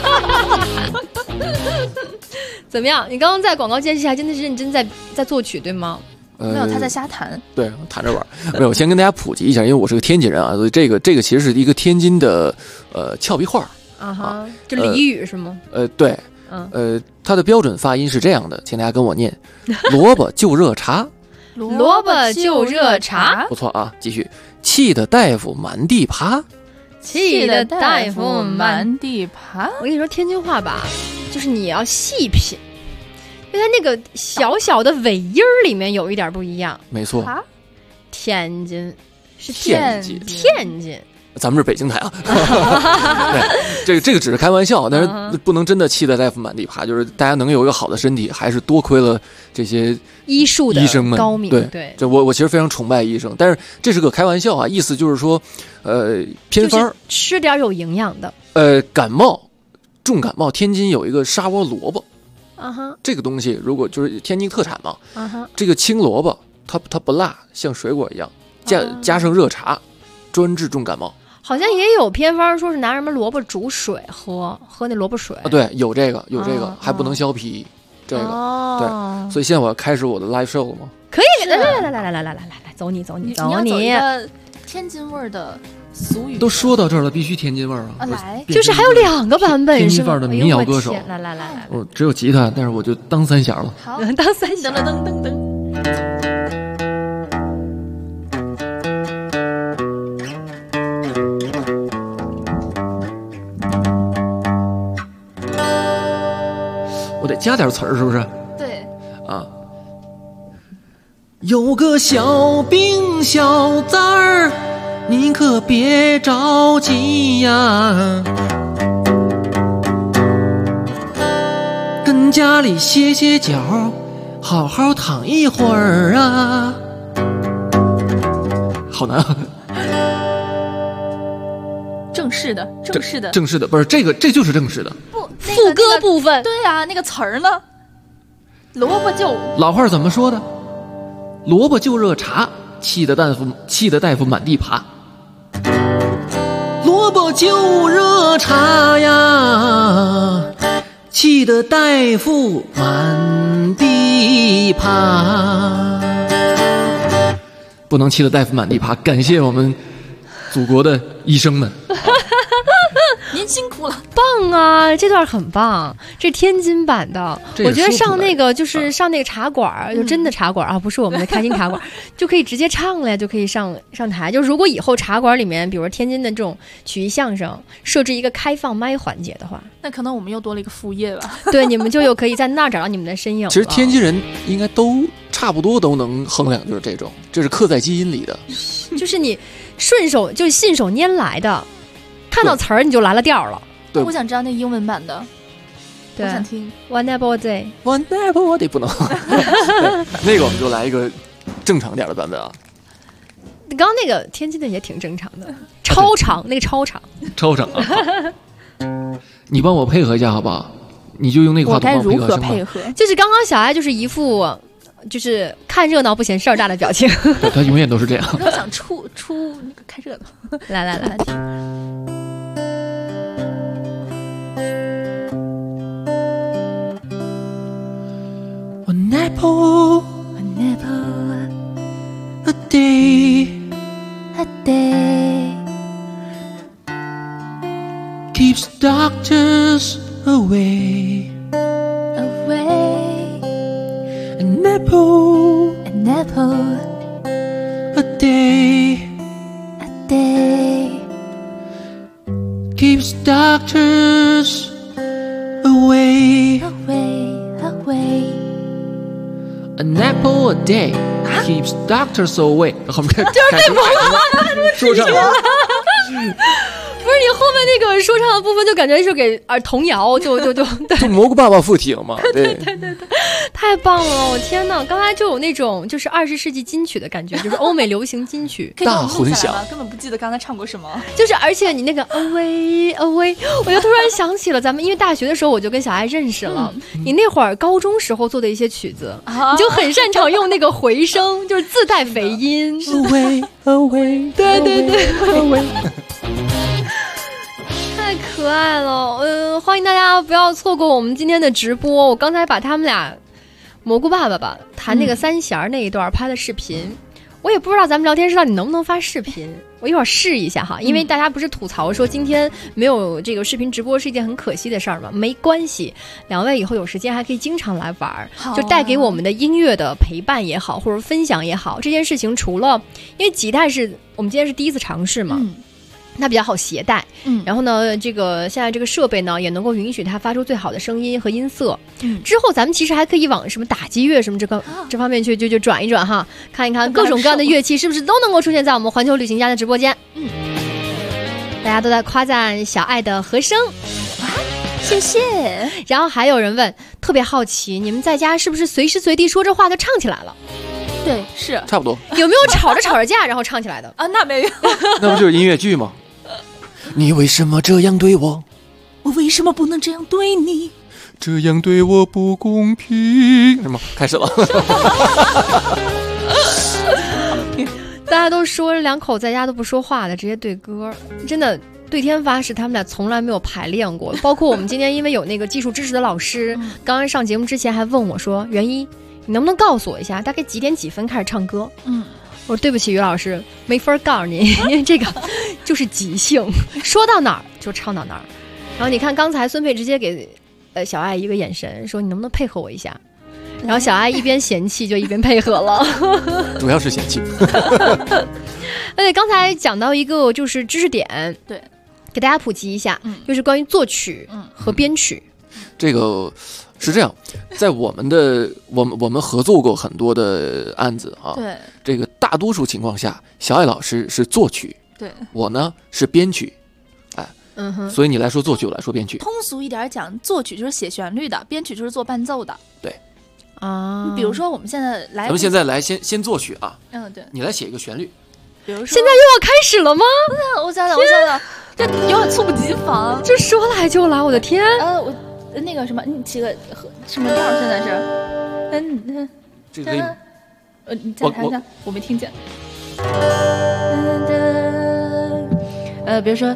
Speaker 6: 怎么样？你刚刚在广告间隙还真的是认真在作曲，对吗？
Speaker 13: 没有，他在瞎弹。
Speaker 12: 对，弹着玩。没有，先跟大家普及一下，因为我是个天津人啊，所以这个其实是一个天津的俏皮话
Speaker 6: 啊哈，就俚语是吗？
Speaker 12: 对，它的标准发音是这样的，请大家跟我念：萝卜就热茶。
Speaker 6: 萝卜就热茶，
Speaker 12: 不错啊！继续，气得大夫满地爬，
Speaker 13: 气得大夫满地爬。
Speaker 6: 我跟你说，天津话吧，就是你要细品，因为它那个小小的尾音里面有一点不一样。
Speaker 12: 没错，
Speaker 6: 天津是
Speaker 12: 天津，咱们是北京台啊。对，这个只是开玩笑，但是不能真的气得大夫满地爬。就是大家能有一个好的身体，还是多亏了这些
Speaker 6: 医术的
Speaker 12: 医生们
Speaker 6: 高明。
Speaker 12: 对，这我其实非常崇拜医生，但是这是个开玩笑啊，意思就是说，偏方、
Speaker 6: 就是、吃点有营养的。
Speaker 12: 重感冒，天津有一个沙窝萝卜，这个东西如果就是天津特产嘛，这个青萝卜它不辣，像水果一样，加上热茶，专治重感冒。
Speaker 6: 好像也有偏方说是拿什么萝卜煮水喝那萝卜水
Speaker 12: 啊，对，有这个，还不能削皮，这个对，所以现在我要开始我的 live show 了吗？
Speaker 6: 可以，来，走你。
Speaker 13: 你要走一个天津味儿的俗语。
Speaker 12: 都说到这儿了，必须天津味儿啊！
Speaker 13: 来，
Speaker 6: 就是还有2个版本，
Speaker 12: 天津范儿的民谣歌手。
Speaker 6: 来，
Speaker 12: 我只有吉他，但是我就当三弦了。
Speaker 13: 好，
Speaker 6: 当三弦。
Speaker 13: 噔。
Speaker 12: 我得加点词儿，是不是？
Speaker 13: 对。
Speaker 12: 啊。有个小兵小子儿，你可别着急呀，跟家里歇歇脚，好好躺一会儿啊。好难啊！
Speaker 13: 正式的，
Speaker 12: 不是这就是正式的。
Speaker 13: 不，
Speaker 6: 副歌部分。
Speaker 13: 对啊，那个词儿呢？萝卜就
Speaker 12: 老话怎么说的？萝卜就热茶，气得大夫满地爬。萝卜就热茶呀，气得大夫满地爬。不能气得大夫满地爬，感谢我们祖国的医生们。
Speaker 13: 您辛苦了，
Speaker 6: 棒啊！这段很棒，这天津版的。我觉得上那个就是上那个茶馆，就真的茶馆啊，不是我们的开心茶馆，就可以直接唱了呀，就可以上台。就如果以后茶馆里面，比如天津的这种曲艺相声，设置一个开放麦环节的话，
Speaker 13: 那可能我们又多了一个副业吧。
Speaker 6: 对，你们就可以在那儿找到你们的身影。
Speaker 12: 其实天津人应该都差不多都能哼两句这种，这是刻在基因里的。
Speaker 6: 就是你顺手就信手拈来的。看到词儿你就来了调了。
Speaker 12: 对，
Speaker 13: 我想知道那英文版的，我想听。
Speaker 6: One apple a day，
Speaker 12: One apple a day 不能。那个我们就来一个正常点的版本啊。
Speaker 6: 刚刚那个天津的也挺正常的，超长那个超长。
Speaker 12: 超长啊！你帮我配合一下好不好？你就用那个话筒帮我
Speaker 13: 如何配合？
Speaker 6: 就是刚刚小爱就是一副就是看热闹不嫌事儿大的表情。
Speaker 12: 对，他永远都是这样。
Speaker 13: 我都想出那个看热闹。
Speaker 6: 来听。
Speaker 7: One apple a day keeps doctors away. An apple a day keeps doctors away. An apple a day keeps doctors away. 后面
Speaker 6: 就是对我
Speaker 12: 说唱。
Speaker 6: 不是你后面那个说唱的部分，就感觉是给童谣，就
Speaker 12: 蘑菇爸爸附体了嘛？对，
Speaker 6: 太棒了！我天哪，刚才就有那种就是20世纪金曲的感觉，就是欧美流行金曲
Speaker 12: 大混响，
Speaker 13: 根本不记得刚才唱过什么。
Speaker 6: 就是而且你那个 away， 我就突然想起了咱们因为大学的时候我就跟小爱认识了，你那会儿高中时候做的一些曲子，你就很擅长用那个回声，就是自带肥音。
Speaker 7: away，
Speaker 6: 对。太可爱了，欢迎大家不要错过我们今天的直播。我刚才把他们俩蘑菇爸爸吧弹那个三弦那一段拍的视频，我也不知道咱们聊天室到底能不能发视频，我一会儿试一下哈。因为大家不是吐槽说今天没有这个视频直播是一件很可惜的事儿吗？没关系，两位以后有时间还可以经常来玩，就带给我们的音乐的陪伴也好，或者分享也好。这件事情除了因为吉他是我们今天是第一次尝试嘛。它比较好携带，然后呢，这个现在这个设备呢也能够允许它发出最好的声音和音色。之后咱们其实还可以往什么打击乐什么这方面去就转一转哈，看一看各种各样的乐器是不是都能够出现在我们环球旅行家的直播间。大家都在夸赞小爱的和声，谢谢。然后还有人问，特别好奇，你们在家是不是随时随地说着话就唱起来了？
Speaker 13: 对，是
Speaker 12: 差不多。
Speaker 6: 有没有吵着架然后唱起来的
Speaker 13: 啊？那没有。
Speaker 12: 那不就是音乐剧吗？
Speaker 7: 你为什么这样对我？
Speaker 13: 我为什么不能这样对你？
Speaker 12: 这样对我不公平。什么？开始了。
Speaker 6: 大家都说两口在家都不说话的，直接对歌，真的对天发誓，他们俩从来没有排练过。包括我们今天因为有那个技术支持的老师，刚刚上节目之前还问我说：“袁一， 你能不能告诉我一下大概几点几分开始唱歌？我说对不起于老师，没法告诉你，因为这个就是即兴，说到哪儿就唱到哪儿。然后你看刚才孙佩直接给小爱一个眼神，说你能不能配合我一下？然后小爱一边嫌弃就一边配合了，
Speaker 12: 主要是嫌弃。
Speaker 6: 刚才讲到一个就是知识点，
Speaker 13: 对，
Speaker 6: 给大家普及一下，就是关于作曲和编曲。
Speaker 12: 这个是这样，在我们合作过很多的案子啊，
Speaker 13: 对，
Speaker 12: 这个大多数情况下，小爱老师是作曲，
Speaker 13: 对，
Speaker 12: 我呢是编曲，所以你来说作曲，我来说编曲。
Speaker 13: 通俗一点讲，作曲就是写旋律的，编曲就是做伴奏的。
Speaker 12: 对，
Speaker 6: 啊，
Speaker 13: 比如说我们现在来，
Speaker 12: 咱们现在来先作曲啊，
Speaker 13: 对，
Speaker 12: 你来写一个旋律。
Speaker 13: 比如说，
Speaker 6: 现在又要开始了吗？
Speaker 13: 我想想，这有点猝不及防。
Speaker 6: 这说来就来，我的天！
Speaker 13: 我那个什么，你起个什么调？现在是，
Speaker 12: 这个可以。
Speaker 13: 你再弹一下，我没听见。比如说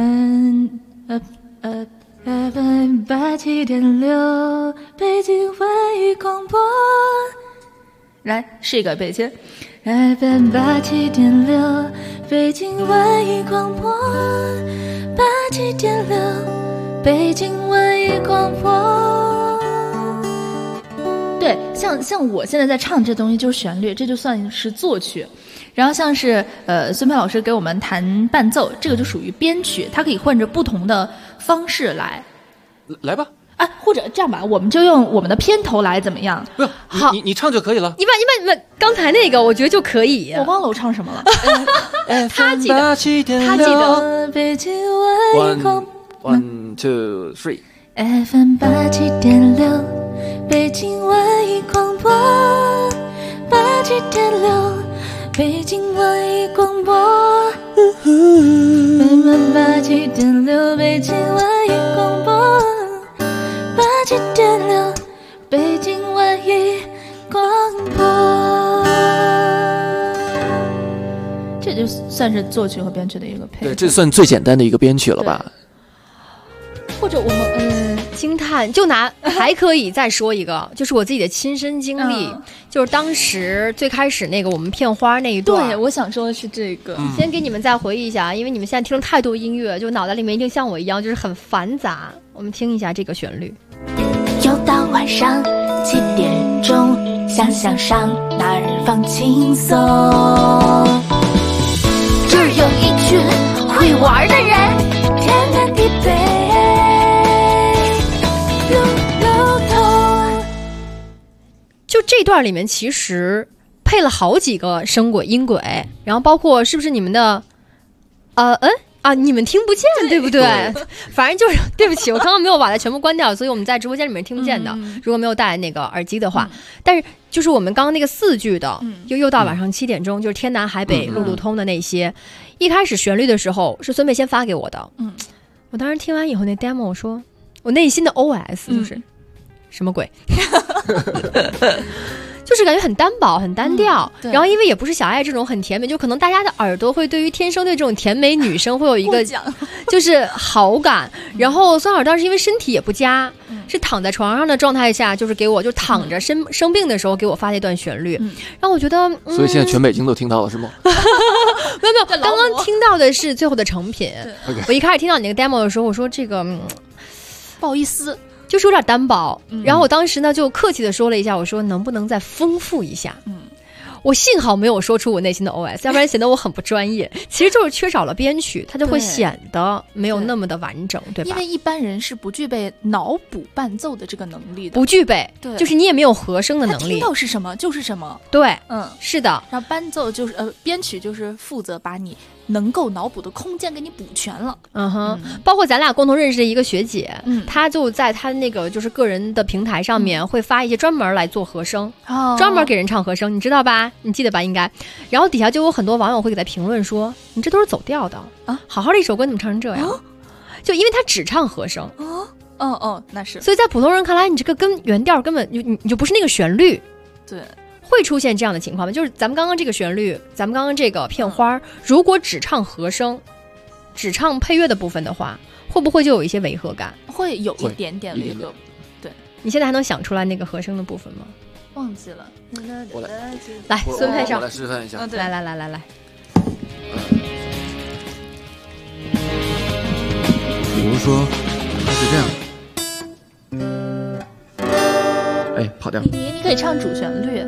Speaker 13: ，FM87.6北京文艺广播，来试一个背景。FM87.6北京文艺广播，87.6北京文艺广播。对，像我现在在唱这东西就是旋律，这就算是作曲。然后像是孙佩老师给我们弹伴奏，这个就属于编曲，它可以换着不同的方式来
Speaker 12: 吧。
Speaker 13: 或者这样吧，我们就用我们的片头来，怎么样？
Speaker 12: 不是，好，你唱就可以了。
Speaker 6: 你把刚才那个，我觉得就可以。
Speaker 13: 我忘了我唱什么了。
Speaker 6: 他记得。
Speaker 13: 北京文艺广播
Speaker 12: 1 2 3
Speaker 13: FM87.6北京文艺广播87.6北京文艺广播87.6北京文艺广播87.6北京文艺广播。这就算是作曲和编曲的一个配合。
Speaker 12: 对，这算最简单的一个编曲了吧？
Speaker 13: 或者我们
Speaker 6: 惊叹，就拿还可以再说一个，就是我自己的亲身经历，就是当时最开始那个我们片花那一段。
Speaker 13: 对，我想说的是这个。
Speaker 6: 先给你们再回忆一下，因为你们现在听了太多音乐，就脑袋里面一定像我一样，就是很繁杂。我们听一下这个旋律。
Speaker 2: 又到晚上7点钟，想想上哪儿放轻松。这儿有一群会玩的人，天南地北，路头。
Speaker 6: 就这段里面其实配了好几个声轨音轨，然后包括是不是你们的你们听不见，对不对？反正就是对不起，我刚刚没有把它全部关掉，所以我们在直播间里面听不见的。如果没有戴那个耳机的话，但是就是我们刚刚那个4句的，又到晚上7点钟，就是天南海北路路通的那些，一开始旋律的时候是孙佩先发给我的。我当时听完以后那 demo， 我说我内心的 OS 就是什么鬼？就是感觉很单薄很单调，然后因为也不是小爱这种很甜美，就可能大家的耳朵会对于天生对这种甜美女生会有一个就是好感。然后孙老师当时因为身体也不佳，是躺在床上的状态下，就是给我就躺着生病的时候给我发那段旋律，然后我觉得
Speaker 12: 所以现在全北京都听到了是吗？
Speaker 6: 没有，刚刚听到的是最后的成品。我一开始听到你那个 demo 的时候，我说这个
Speaker 13: 不好意思，
Speaker 6: 就是有点单薄，然后我当时呢就客气的说了一下，我说能不能再丰富一下？我幸好没有说出我内心的 OS， 要不然显得我很不专业。其实就是缺少了编曲，它就会显得没有那么的完整，对吧？
Speaker 13: 因为一般人是不具备脑补伴奏的这个能力的，
Speaker 6: 不具备，
Speaker 13: 对，
Speaker 6: 就是你也没有和声的能力，
Speaker 13: 听到是什么就是什么，
Speaker 6: 对，是的。
Speaker 13: 然后伴奏就是编曲就是负责把你能够脑补的空间给你补全了。
Speaker 6: 包括咱俩共同认识的一个学姐，她就在她那个就是个人的平台上面会发一些专门来做和声，专门给人唱和声，你知道吧？你记得吧？应该。然后底下就有很多网友会给他评论说：“你这都是走调的啊！好好的一首歌你怎么唱成这样？”就因为他只唱和声。
Speaker 13: 那是。
Speaker 6: 所以在普通人看来，你这个跟原调根本你就不是那个旋律。
Speaker 13: 对。
Speaker 6: 会出现这样的情况吗？就是咱们刚刚这个旋律，咱们刚刚这个片花，如果只唱和声，只唱配乐的部分的话，会不会就有一些违和感？
Speaker 13: 会有一点点违和。对，
Speaker 6: 你现在还能想出来那个和声的部分吗？
Speaker 13: 忘记了。
Speaker 12: 我
Speaker 6: 来，孙佩上，
Speaker 12: 我来示范一下。
Speaker 6: 来。
Speaker 12: 比如说，它是这样。哎，跑调。
Speaker 13: 你可以唱主旋律。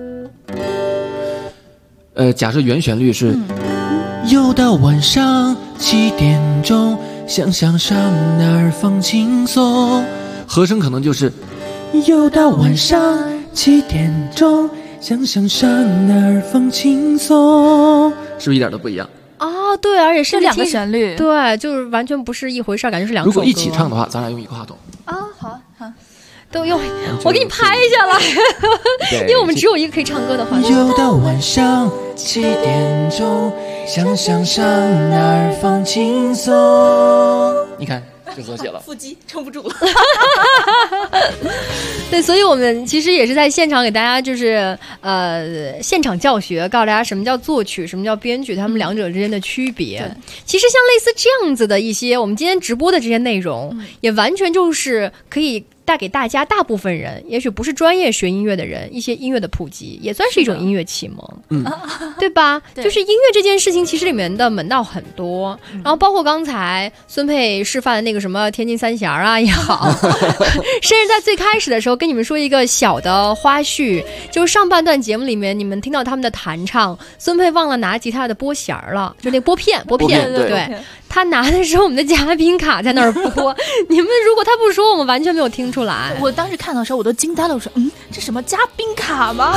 Speaker 12: 假设原旋律是。又到晚上7点钟，想上哪儿放轻松。和声可能就是又到晚上7点钟，想上哪儿放轻松，是不是一点都不一样？
Speaker 6: 哦，对，而且是
Speaker 13: 两个旋律，
Speaker 6: 对，就是完全不是一回事，感觉是两首歌。
Speaker 12: 如果一起唱的话，咱俩用一个话筒。
Speaker 13: 好。
Speaker 6: 都用，我给你拍下来，因为我们只有一个可以唱歌的环境。
Speaker 7: 又到晚上7点钟，想上哪儿放轻松。
Speaker 12: 你看，就和谐了。
Speaker 13: 腹肌撑不住了。
Speaker 6: 对，所以我们其实也是在现场给大家就是现场教学，告诉大家什么叫作曲，什么叫编曲，他们两者之间的区别。其实像类似这样子的一些我们今天直播的这些内容，也完全就是可以带给大家大部分人，也许不是专业学音乐的人，一些音乐的普及，也算是一种音乐启蒙，对吧？就是音乐这件事情，其实里面的门道很多，然后包括刚才孙佩示范的那个什么天津三弦啊也好，甚至在最开始的时候跟你们说一个小的花絮，就是上半段节目里面你们听到他们的弹唱，孙佩忘了拿吉他的拨弦了，就那拨片，对。他拿的是我们的嘉宾卡在那儿播，你们如果他不说，我们完全没有听出来。
Speaker 13: 我当时看到的时候我都惊呆了，我说这什么嘉宾卡吗？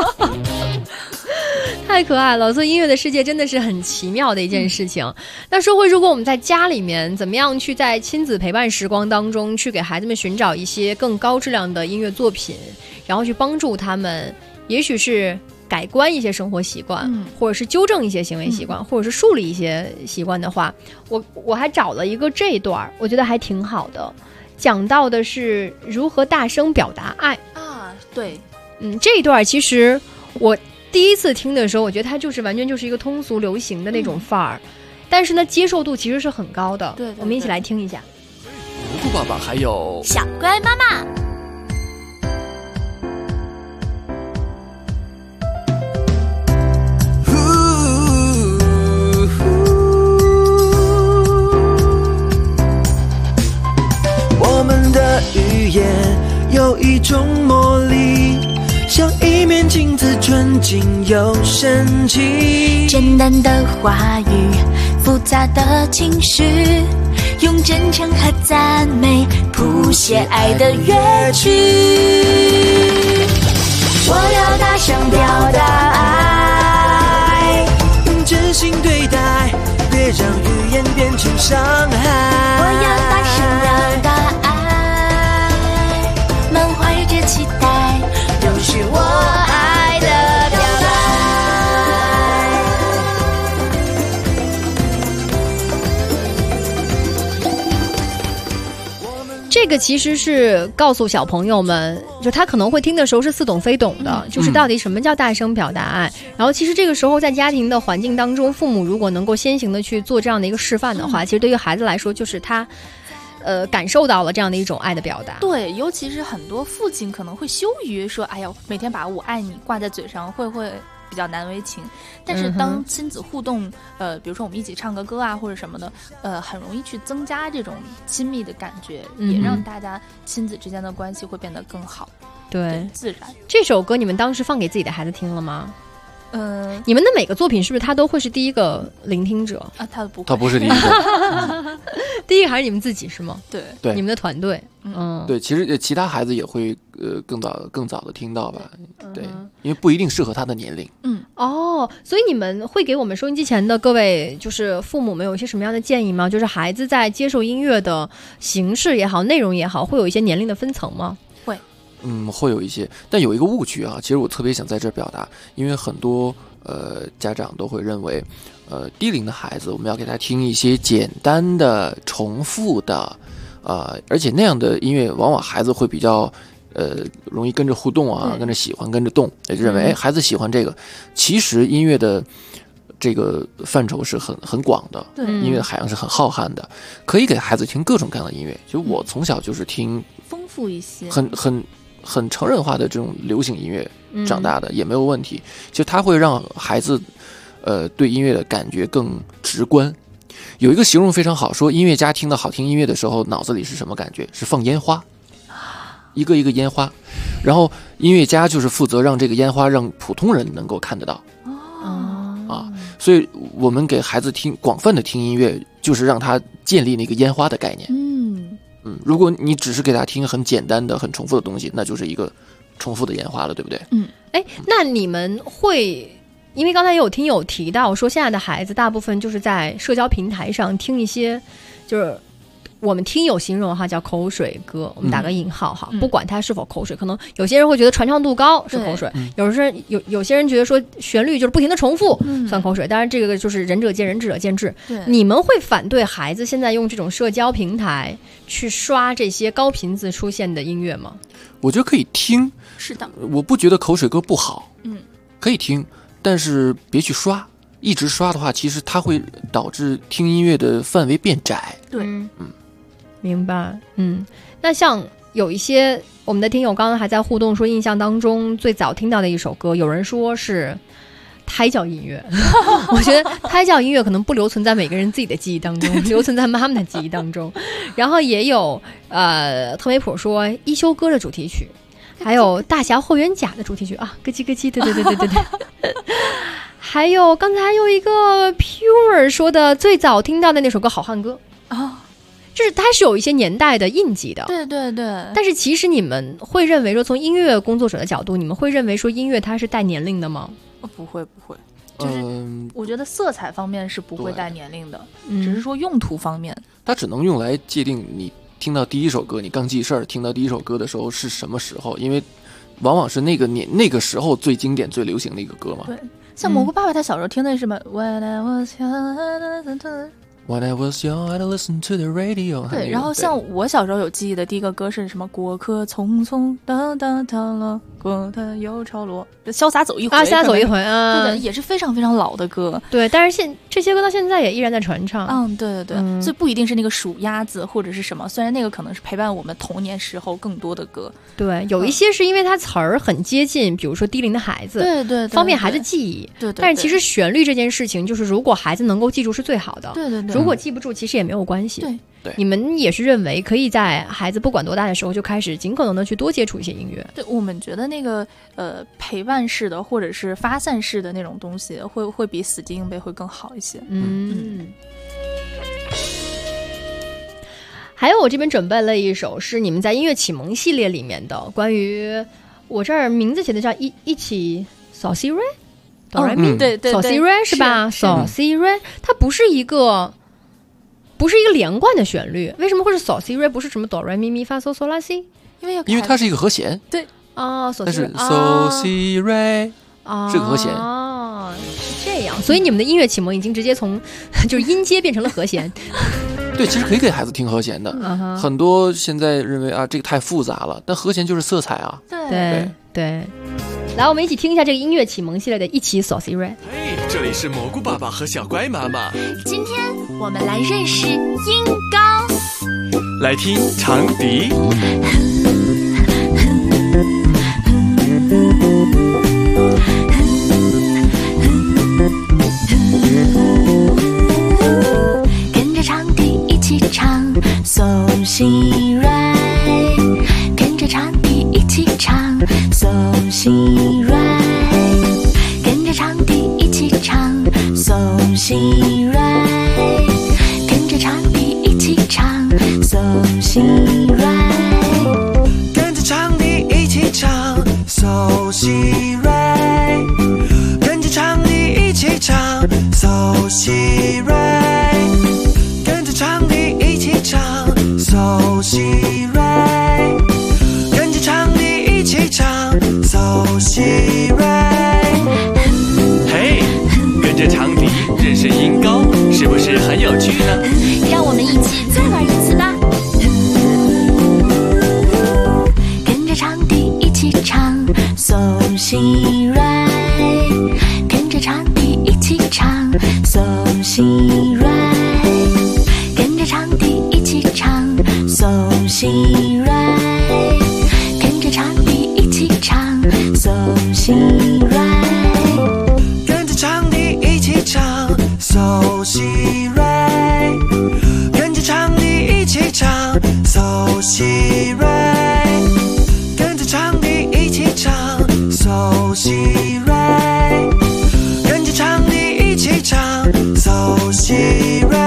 Speaker 6: 太可爱了，所以音乐的世界真的是很奇妙的一件事情。那说回如果我们在家里面怎么样去在亲子陪伴时光当中去给孩子们寻找一些更高质量的音乐作品，然后去帮助他们，也许是改观一些生活习惯，或者是纠正一些行为习惯，或者是树立一些习惯的话，我还找了一个这一段，我觉得还挺好的，讲到的是如何大声表达爱
Speaker 13: 啊。对，
Speaker 6: 这一段其实我第一次听的时候，我觉得它就是完全就是一个通俗流行的那种范儿，但是呢，接受度其实是很高的。对，我们一起来听一下。
Speaker 12: 蘑菇爸爸还有
Speaker 1: 小乖妈妈。
Speaker 7: 我们的语言有一种魔力，像一面镜子，纯净又神奇。
Speaker 2: 简单的话语，复杂的情绪，用真诚和赞美谱写爱的乐曲。我要大声表达爱，
Speaker 7: 真心对待，别让语言变成伤害。
Speaker 2: 我要大声表达爱，满怀着期待，都是我爱的表达。
Speaker 6: 这个其实是告诉小朋友们，就他可能会听的时候是似懂非懂的，就是到底什么叫大声表达爱。然后其实这个时候在家庭的环境当中，父母如果能够先行的去做这样的一个示范的话，其实对于孩子来说，就是他感受到了这样的一种爱的表达。
Speaker 13: 对，尤其是很多父亲可能会羞于说，哎呀，每天把我爱你挂在嘴上，会比较难为情。但是当亲子互动，比如说我们一起唱个歌啊，或者什么的，很容易去增加这种亲密的感觉，也让大家亲子之间的关系会变得更好，
Speaker 6: 对，
Speaker 13: 自然。
Speaker 6: 这首歌你们当时放给自己的孩子听了吗？你们的每个作品是不是他都会是第一个聆听者
Speaker 13: 啊？他不会，
Speaker 12: 他不是第一个，
Speaker 6: 第一个还是你们自己是吗？
Speaker 13: 对，
Speaker 6: 你们的团队，
Speaker 12: 对，其实其他孩子也会更早的听到吧，对，因为不一定适合他的年龄。
Speaker 6: 所以你们会给我们收音机前的各位就是父母们有一些什么样的建议吗？就是孩子在接受音乐的形式也好，内容也好，会有一些年龄的分层吗？
Speaker 12: 会有一些，但有一个误区啊，其实我特别想在这儿表达，因为很多家长都会认为，低龄的孩子我们要给他听一些简单的、重复的，而且那样的音乐往往孩子会比较容易跟着互动啊，跟着喜欢，跟着动，也就认为孩子喜欢这个。其实音乐的这个范畴是很广的，音乐的海洋是很浩瀚的，可以给孩子听各种各样的音乐。就我从小就是听
Speaker 13: 丰富一些，
Speaker 12: 很成人化的这种流行音乐长大的，也没有问题。其实它会让孩子对音乐的感觉更直观。有一个形容非常好，说音乐家听到好听音乐的时候，脑子里是什么感觉？是放烟花，一个一个烟花，然后音乐家就是负责让这个烟花让普通人能够看得到。所以我们给孩子广泛的听音乐，就是让他建立那个烟花的概念。如果你只是给他听很简单的、很重复的东西，那就是一个重复的烟花了，对不对？
Speaker 6: 那你们会？因为刚才有听友提到说，现在的孩子大部分就是在社交平台上听一些，就是我们听友形容哈叫口水歌，我们打个引号哈，不管它是否口水，可能有些人会觉得传唱度高是口水，有些人觉得说旋律就是不停的重复算口水，当然这个就是仁者见仁，智者见智。你们会反对孩子现在用这种社交平台去刷这些高频次出现的音乐吗？
Speaker 12: 我觉得可以听，
Speaker 13: 是的，
Speaker 12: 我不觉得口水歌不好，可以听。但是别去刷，一直刷的话，其实它会导致听音乐的范围变窄。
Speaker 13: 对，
Speaker 6: 明白。那像有一些我们的听友刚刚还在互动说，印象当中最早听到的一首歌，有人说是胎教音乐。我觉得胎教音乐可能不留存在每个人自己的记忆当中，留存在妈妈的记忆当中。然后也有特梅普说一休哥的主题曲。还有大侠霍元甲的主题曲啊，咯叽咯叽，对。还有刚才还有一个 Pure 说的最早听到的那首歌《好汉歌》就是它是有一些年代的印记的。
Speaker 13: 对。
Speaker 6: 但是其实你们会认为说，从音乐工作者的角度，你们会认为说音乐它是带年龄的吗？
Speaker 13: 不会，就是我觉得色彩方面是不会带年龄的，只是说用途方面，
Speaker 12: 它只能用来界定你。听到第一首歌，你刚记事儿，听到第一首歌的时候是什么时候？因为往往是那个时候最经典、最流行的一个歌嘛。
Speaker 13: 对，像蘑菇爸爸他小时候听的是什么？When I was young,
Speaker 12: I'd listen to the radio。
Speaker 13: 对，然后像我小时候有记忆的第一个歌是什么？过客匆匆，当当当了，过他又潮落，潇洒走一回
Speaker 6: 啊，潇洒走一回
Speaker 13: 啊，对的，也是非常非常老的歌。
Speaker 6: 对，但是这些歌到现在也依然在传唱。
Speaker 13: 对，所以不一定是那个数鸭子或者是什么，虽然那个可能是陪伴我们童年时候更多的歌。
Speaker 6: 对，有一些是因为它词儿很接近，比如说低龄的孩子，
Speaker 13: 对，
Speaker 6: 方便孩子记忆。
Speaker 13: 对，
Speaker 6: 但是其实旋律这件事情，就是如果孩子能够记住是最好的。
Speaker 13: 对。
Speaker 6: 如果记不住，其实也没有关系。
Speaker 12: 对，
Speaker 6: 你们也是认为可以在孩子不管多大的时候就开始尽可能的去多接触一些音乐。
Speaker 13: 对，我们觉得那个陪伴式的或者是发散式的那种东西，会比死记硬背会更好一些。
Speaker 6: 还有我这边准备了一首是你们在音乐启蒙系列里面的，关于我这儿名字写的叫一起扫 C 瑞。哆来咪，
Speaker 13: 对
Speaker 6: 嗦西瑞是吧？嗦西瑞，它不是一个连贯的旋律，为什么会是嗦西瑞，不是什么哆来咪咪发嗦嗦拉西？
Speaker 12: 因为它是一个和弦。
Speaker 13: 对
Speaker 6: 哦，
Speaker 12: 但是嗦西瑞是个和弦。
Speaker 6: 是这样，所以你们的音乐启蒙已经直接从就是音阶变成了和弦。
Speaker 12: 对，其实可以给孩子听和弦的。很多现在认为这个太复杂了，但和弦就是色彩啊。
Speaker 6: 对。来，我们一起听一下这个音乐启蒙系列的一起索 C 瑞。
Speaker 4: 这里是蘑菇爸爸和小乖妈妈。
Speaker 1: 今天我们来认识音高，
Speaker 4: 来听长笛。
Speaker 2: 跟着长笛一起唱索西瑞，跟着长笛一起唱索西瑞，跟着长笛一起唱索西瑞，跟着长笛一起唱索西瑞，
Speaker 7: 跟着长笛一起唱索西瑞，跟着长笛一起唱索西瑞，跟着长笛一起唱索西瑞，跟着长笛一起唱索西瑞。
Speaker 4: 嘿，跟着长笛认识音高，是不是很有趣呢？
Speaker 1: 让我们一起再玩一次吧。
Speaker 2: 跟着长笛一起唱索西瑞，跟着长笛一起唱索西瑞，跟着长笛一起唱索西瑞，跟着长笛
Speaker 7: 西瑞，跟着长笛一起唱，So 西瑞，跟着长笛一起唱，So 西瑞，跟着长笛一起唱，So 西瑞。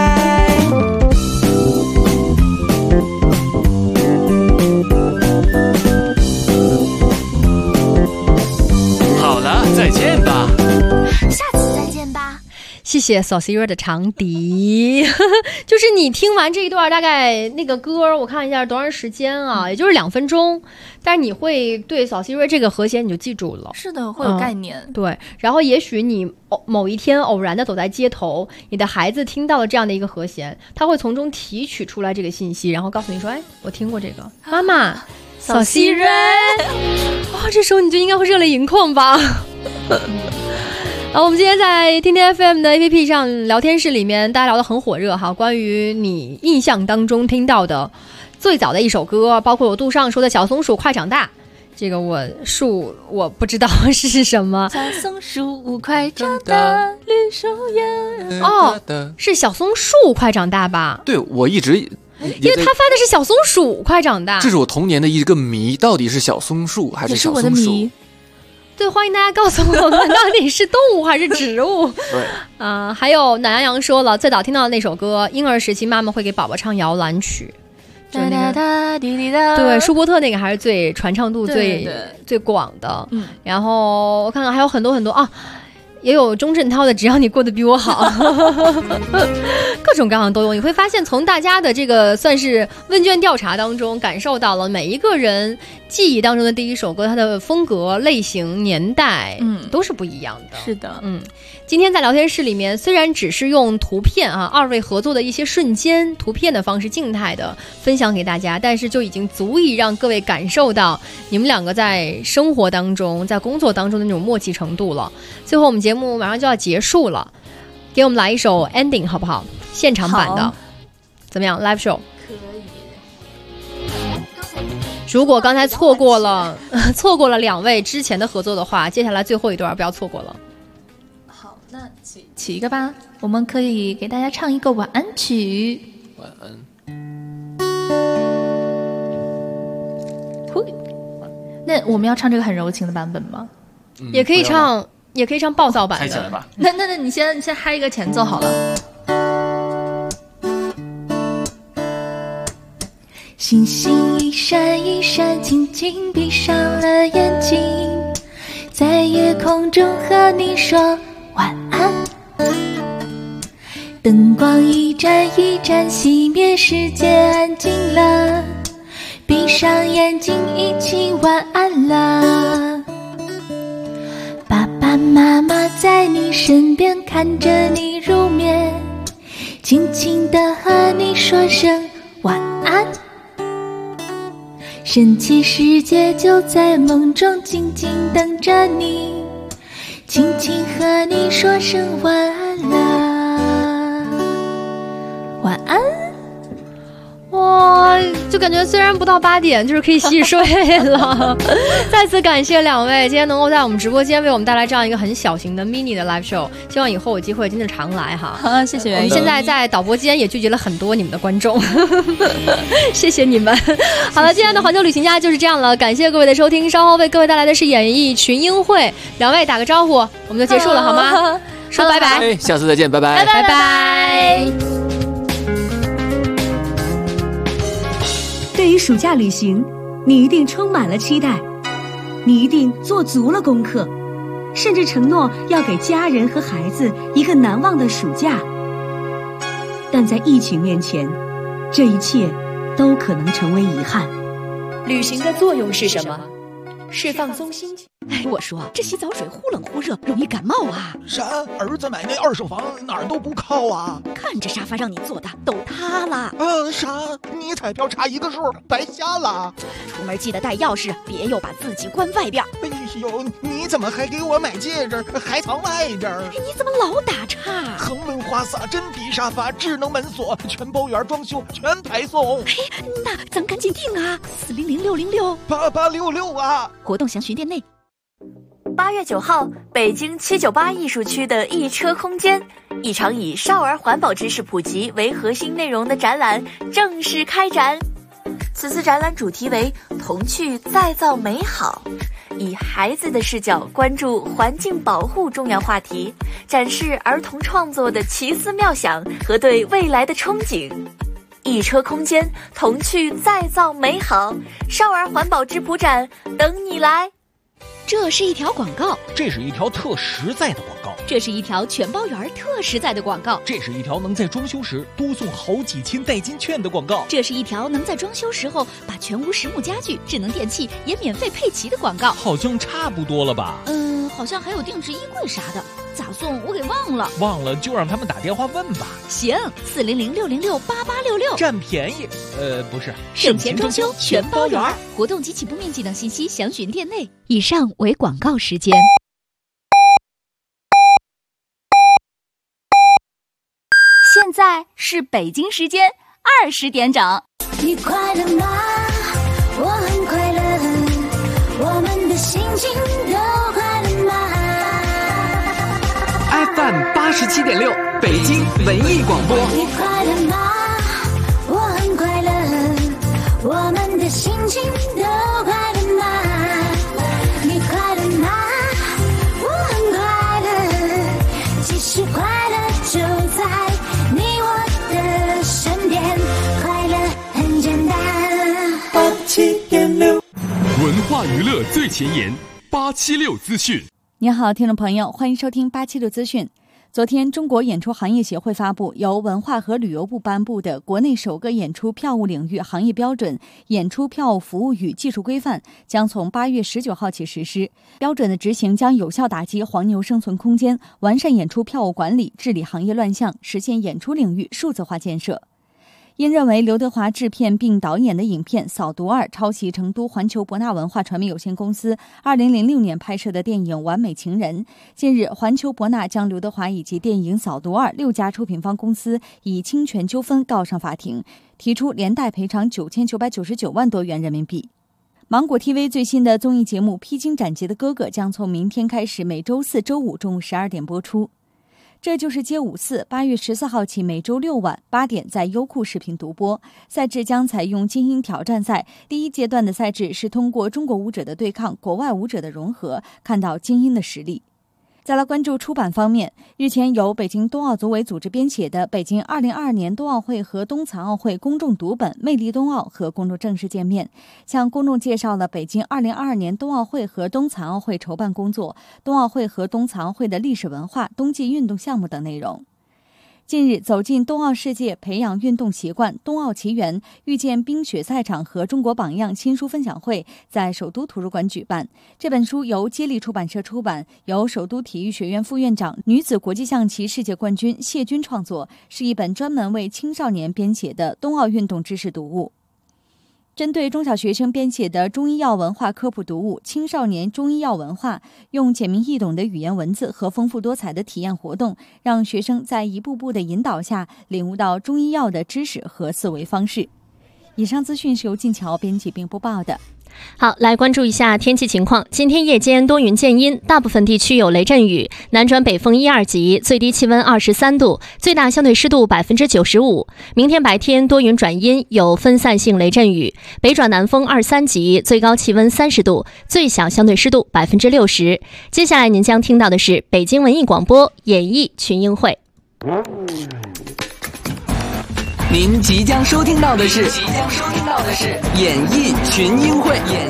Speaker 4: 好了，再见吧。
Speaker 1: 下次再见吧。
Speaker 6: 谢谢 Saucier 的长笛，就是你听完这一段，大概那个歌我看一下多长时间啊，也就是2分钟，但是你会对 Saucier 这个和弦你就记住了。
Speaker 13: 是的，会有概念。
Speaker 6: 对，然后也许你某一天偶然的走在街头，你的孩子听到了这样的一个和弦，他会从中提取出来这个信息，然后告诉你说，哎，我听过这个，妈妈，Saucier，哇，这时候你就应该会热泪盈眶吧。我们今天在天天 FM 的 APP 上聊天室里面，大家聊得很火热哈，关于你印象当中听到的最早的一首歌，包括有杜尚说的小松鼠快长大，这个我不知道是什么。
Speaker 13: 小松鼠快长大，绿树叶。
Speaker 6: 哦，是小松树快长大吧？
Speaker 12: 对，我一直因
Speaker 6: 为他发的是小松鼠快长大，
Speaker 12: 这是我童年的一个谜，到底是小松树还是小松鼠？
Speaker 6: 对，欢迎大家告诉我们到底是动物还是植物。
Speaker 12: 对，
Speaker 6: 还有懒羊羊说了，最早听到的那首歌，婴儿时期妈妈会给宝宝唱摇篮曲，
Speaker 13: 哒哒哒滴滴哒。
Speaker 6: 对，舒伯特那个还是最传唱度最广的。然后我看看还有很多很多啊。也有钟镇涛的只要你过得比我好。各种各样的都有。你会发现从大家的这个算是问卷调查当中感受到了每一个人记忆当中的第一首歌，它的风格类型年代都是不一样的。
Speaker 13: 是的。
Speaker 6: 今天在聊天室里面虽然只是用图片二位合作的一些瞬间图片的方式静态的分享给大家，但是就已经足以让各位感受到你们两个在生活当中在工作当中的那种默契程度了。最后我们节目马上就要结束了，给我们来一首 ending 好不好？现场版的怎么样 live show？
Speaker 13: 可以。
Speaker 6: 如果刚才错过了2位之前的合作的话，接下来最后一段不要错过了。
Speaker 13: 好，那起一个吧，我们可以给大家唱一个晚安曲。
Speaker 12: 晚安。
Speaker 13: 那我们要唱这个很柔情的版本吗？
Speaker 6: 也可以唱暴躁版的。
Speaker 13: 那你先嗨一个前奏好了。星星一闪一闪，轻轻闭上了眼睛，在夜空中和你说晚安。灯光一盏一盏熄灭，世界安静了，闭上眼睛一起晚安了。爸爸妈妈在你身边看着你入眠，轻轻地和你说声晚安。神奇世界就在梦中静静等着你，轻轻和你说声晚安了。晚安。
Speaker 6: 哇，就感觉虽然不到8点，就是可以洗睡了。再次感谢2位今天能够在我们直播间为我们带来这样一个很小型的 mini 的 live show， 希望以后有机会真的常来哈。
Speaker 13: 谢谢。
Speaker 6: 我们现在在导播间也聚集了很多你们的观众，谢谢你们。好了，今天的环球旅行家就是这样了，感谢各位的收听，稍后为各位带来的是演艺群英会，2位打个招呼，我们就结束了好吗？说拜拜，
Speaker 12: 下次再见，拜拜，
Speaker 6: 拜拜。
Speaker 8: 对于暑假旅行，你一定充满了期待，你一定做足了功课，甚至承诺要给家人和孩子一个难忘的暑假。但在疫情面前，这一切都可能成为遗憾。
Speaker 9: 旅行的作用是什么？是放松心情。
Speaker 15: 我说这洗澡水忽冷忽热，容易感冒啊！
Speaker 16: 啥？儿子买那2手房哪儿都不靠啊！
Speaker 15: 看这沙发让你坐的都塌了。
Speaker 16: 啥？你彩票差1个数，白瞎了。
Speaker 15: 出门记得带钥匙，别又把自己关外边。
Speaker 16: 哎呦，你怎么还给我买戒指，还藏外边？
Speaker 15: 你怎么老打岔？
Speaker 16: 恒润花洒、真皮沙发、智能门锁、全包圆装修，全排送。
Speaker 15: 那咱赶紧订啊！400-606-8866
Speaker 16: 啊！
Speaker 15: 活动详询店内。
Speaker 18: 8月9号，北京798艺术区的一车空间，一场以少儿环保知识普及为核心内容的展览正式开展。此次展览主题为童趣再造美好，以孩子的视角关注环境保护重要话题，展示儿童创作的奇思妙想和对未来的憧憬。一车空间，童趣再造美好，少儿环保质朴展等你来。
Speaker 15: 这是一条广告，
Speaker 16: 这是一条特实在的广告，
Speaker 15: 这是一条全包圆特实在的广告，
Speaker 16: 这是一条能在装修时多送好几千代金券的广告，
Speaker 15: 这是一条能在装修时候把全屋实木家具、智能电器也免费配齐的广告。
Speaker 16: 好像差不多了吧？
Speaker 15: 好像还有定制衣柜啥的，咋送我给忘了。
Speaker 16: 忘了就让他们打电话问吧。
Speaker 15: 行，400-606-8866，
Speaker 16: 占便宜。不是，
Speaker 15: 省钱装修全包圆。活动及起步面积等信息详询店内。以上为广告时间。
Speaker 1: 现在是北京时间20点整。
Speaker 2: 你快乐吗？我很快乐，我们的心情都快乐吗？
Speaker 3: FM 87.6，北京文艺广播。
Speaker 2: 你快乐吗？我很快乐，我们的心情都快乐吗？你快乐吗？我很快乐，其实快乐就在你我的身边，快乐很简单。
Speaker 22: 87.6，文化娱乐最前沿，876资讯。
Speaker 5: 你好，听众朋友，欢迎收听876资讯。昨天，中国演出行业协会发布由文化和旅游部颁布的国内首个演出票务领域行业标准《演出票务服务与技术规范》将从8月19号起实施。标准的执行将有效打击黄牛生存空间，完善演出票务管理，治理行业乱象，实现演出领域数字化建设。因认为刘德华制片并导演的影片《扫毒2》抄袭成都环球博纳文化传媒有限公司2006年拍摄的电影《完美情人》，近日环球博纳将刘德华以及电影《扫毒2》6家出品方公司以侵权纠纷告上法庭，提出连带赔偿9999万多元人民币。芒果 TV 最新的综艺节目《披荆斩棘的哥哥》将从明天开始每周4、周5中午12点播出。这就是街舞4 8月14号起每周6晚8点在优酷视频独播，赛制将采用精英挑战赛。第一阶段的赛制是通过中国舞者的对抗、国外舞者的融合，看到精英的实力。再来关注出版方面，日前由北京冬奥组委组织编写的《北京2022年冬奥会和冬残奥会公众读本·魅力冬奥》和公众正式见面，向公众介绍了北京2022年冬奥会和冬残奥会筹办工作、冬奥会和冬残奥会的历史文化、冬季运动项目等内容。近日，走进冬奥世界，培养运动习惯，冬奥奇缘，遇见冰雪赛场和中国榜样新书分享会在首都图书馆举办。这本书由接力出版社出版，由首都体育学院副院长、女子国际象棋世界冠军谢军创作，是一本专门为青少年编写的冬奥运动知识读物。针对中小学生编写的中医药文化科普读物《青少年中医药文化》，用简明易懂的语言文字和丰富多彩的体验活动，让学生在一步步的引导下领悟到中医药的知识和思维方式。以上资讯是由静桥编辑并播报的。
Speaker 6: 好，来关注一下天气情况。今天夜间多云见阴，大部分地区有雷阵雨，南转北风1、2级，最低气温23度，最大相对湿度95%。明天白天多云转阴，有分散性雷阵雨，北转南风2、3级，最高气温30度，最小相对湿度60%。接下来您将听到的是北京文艺广播演艺群英会。
Speaker 3: 您即将收听到的是演艺群英会。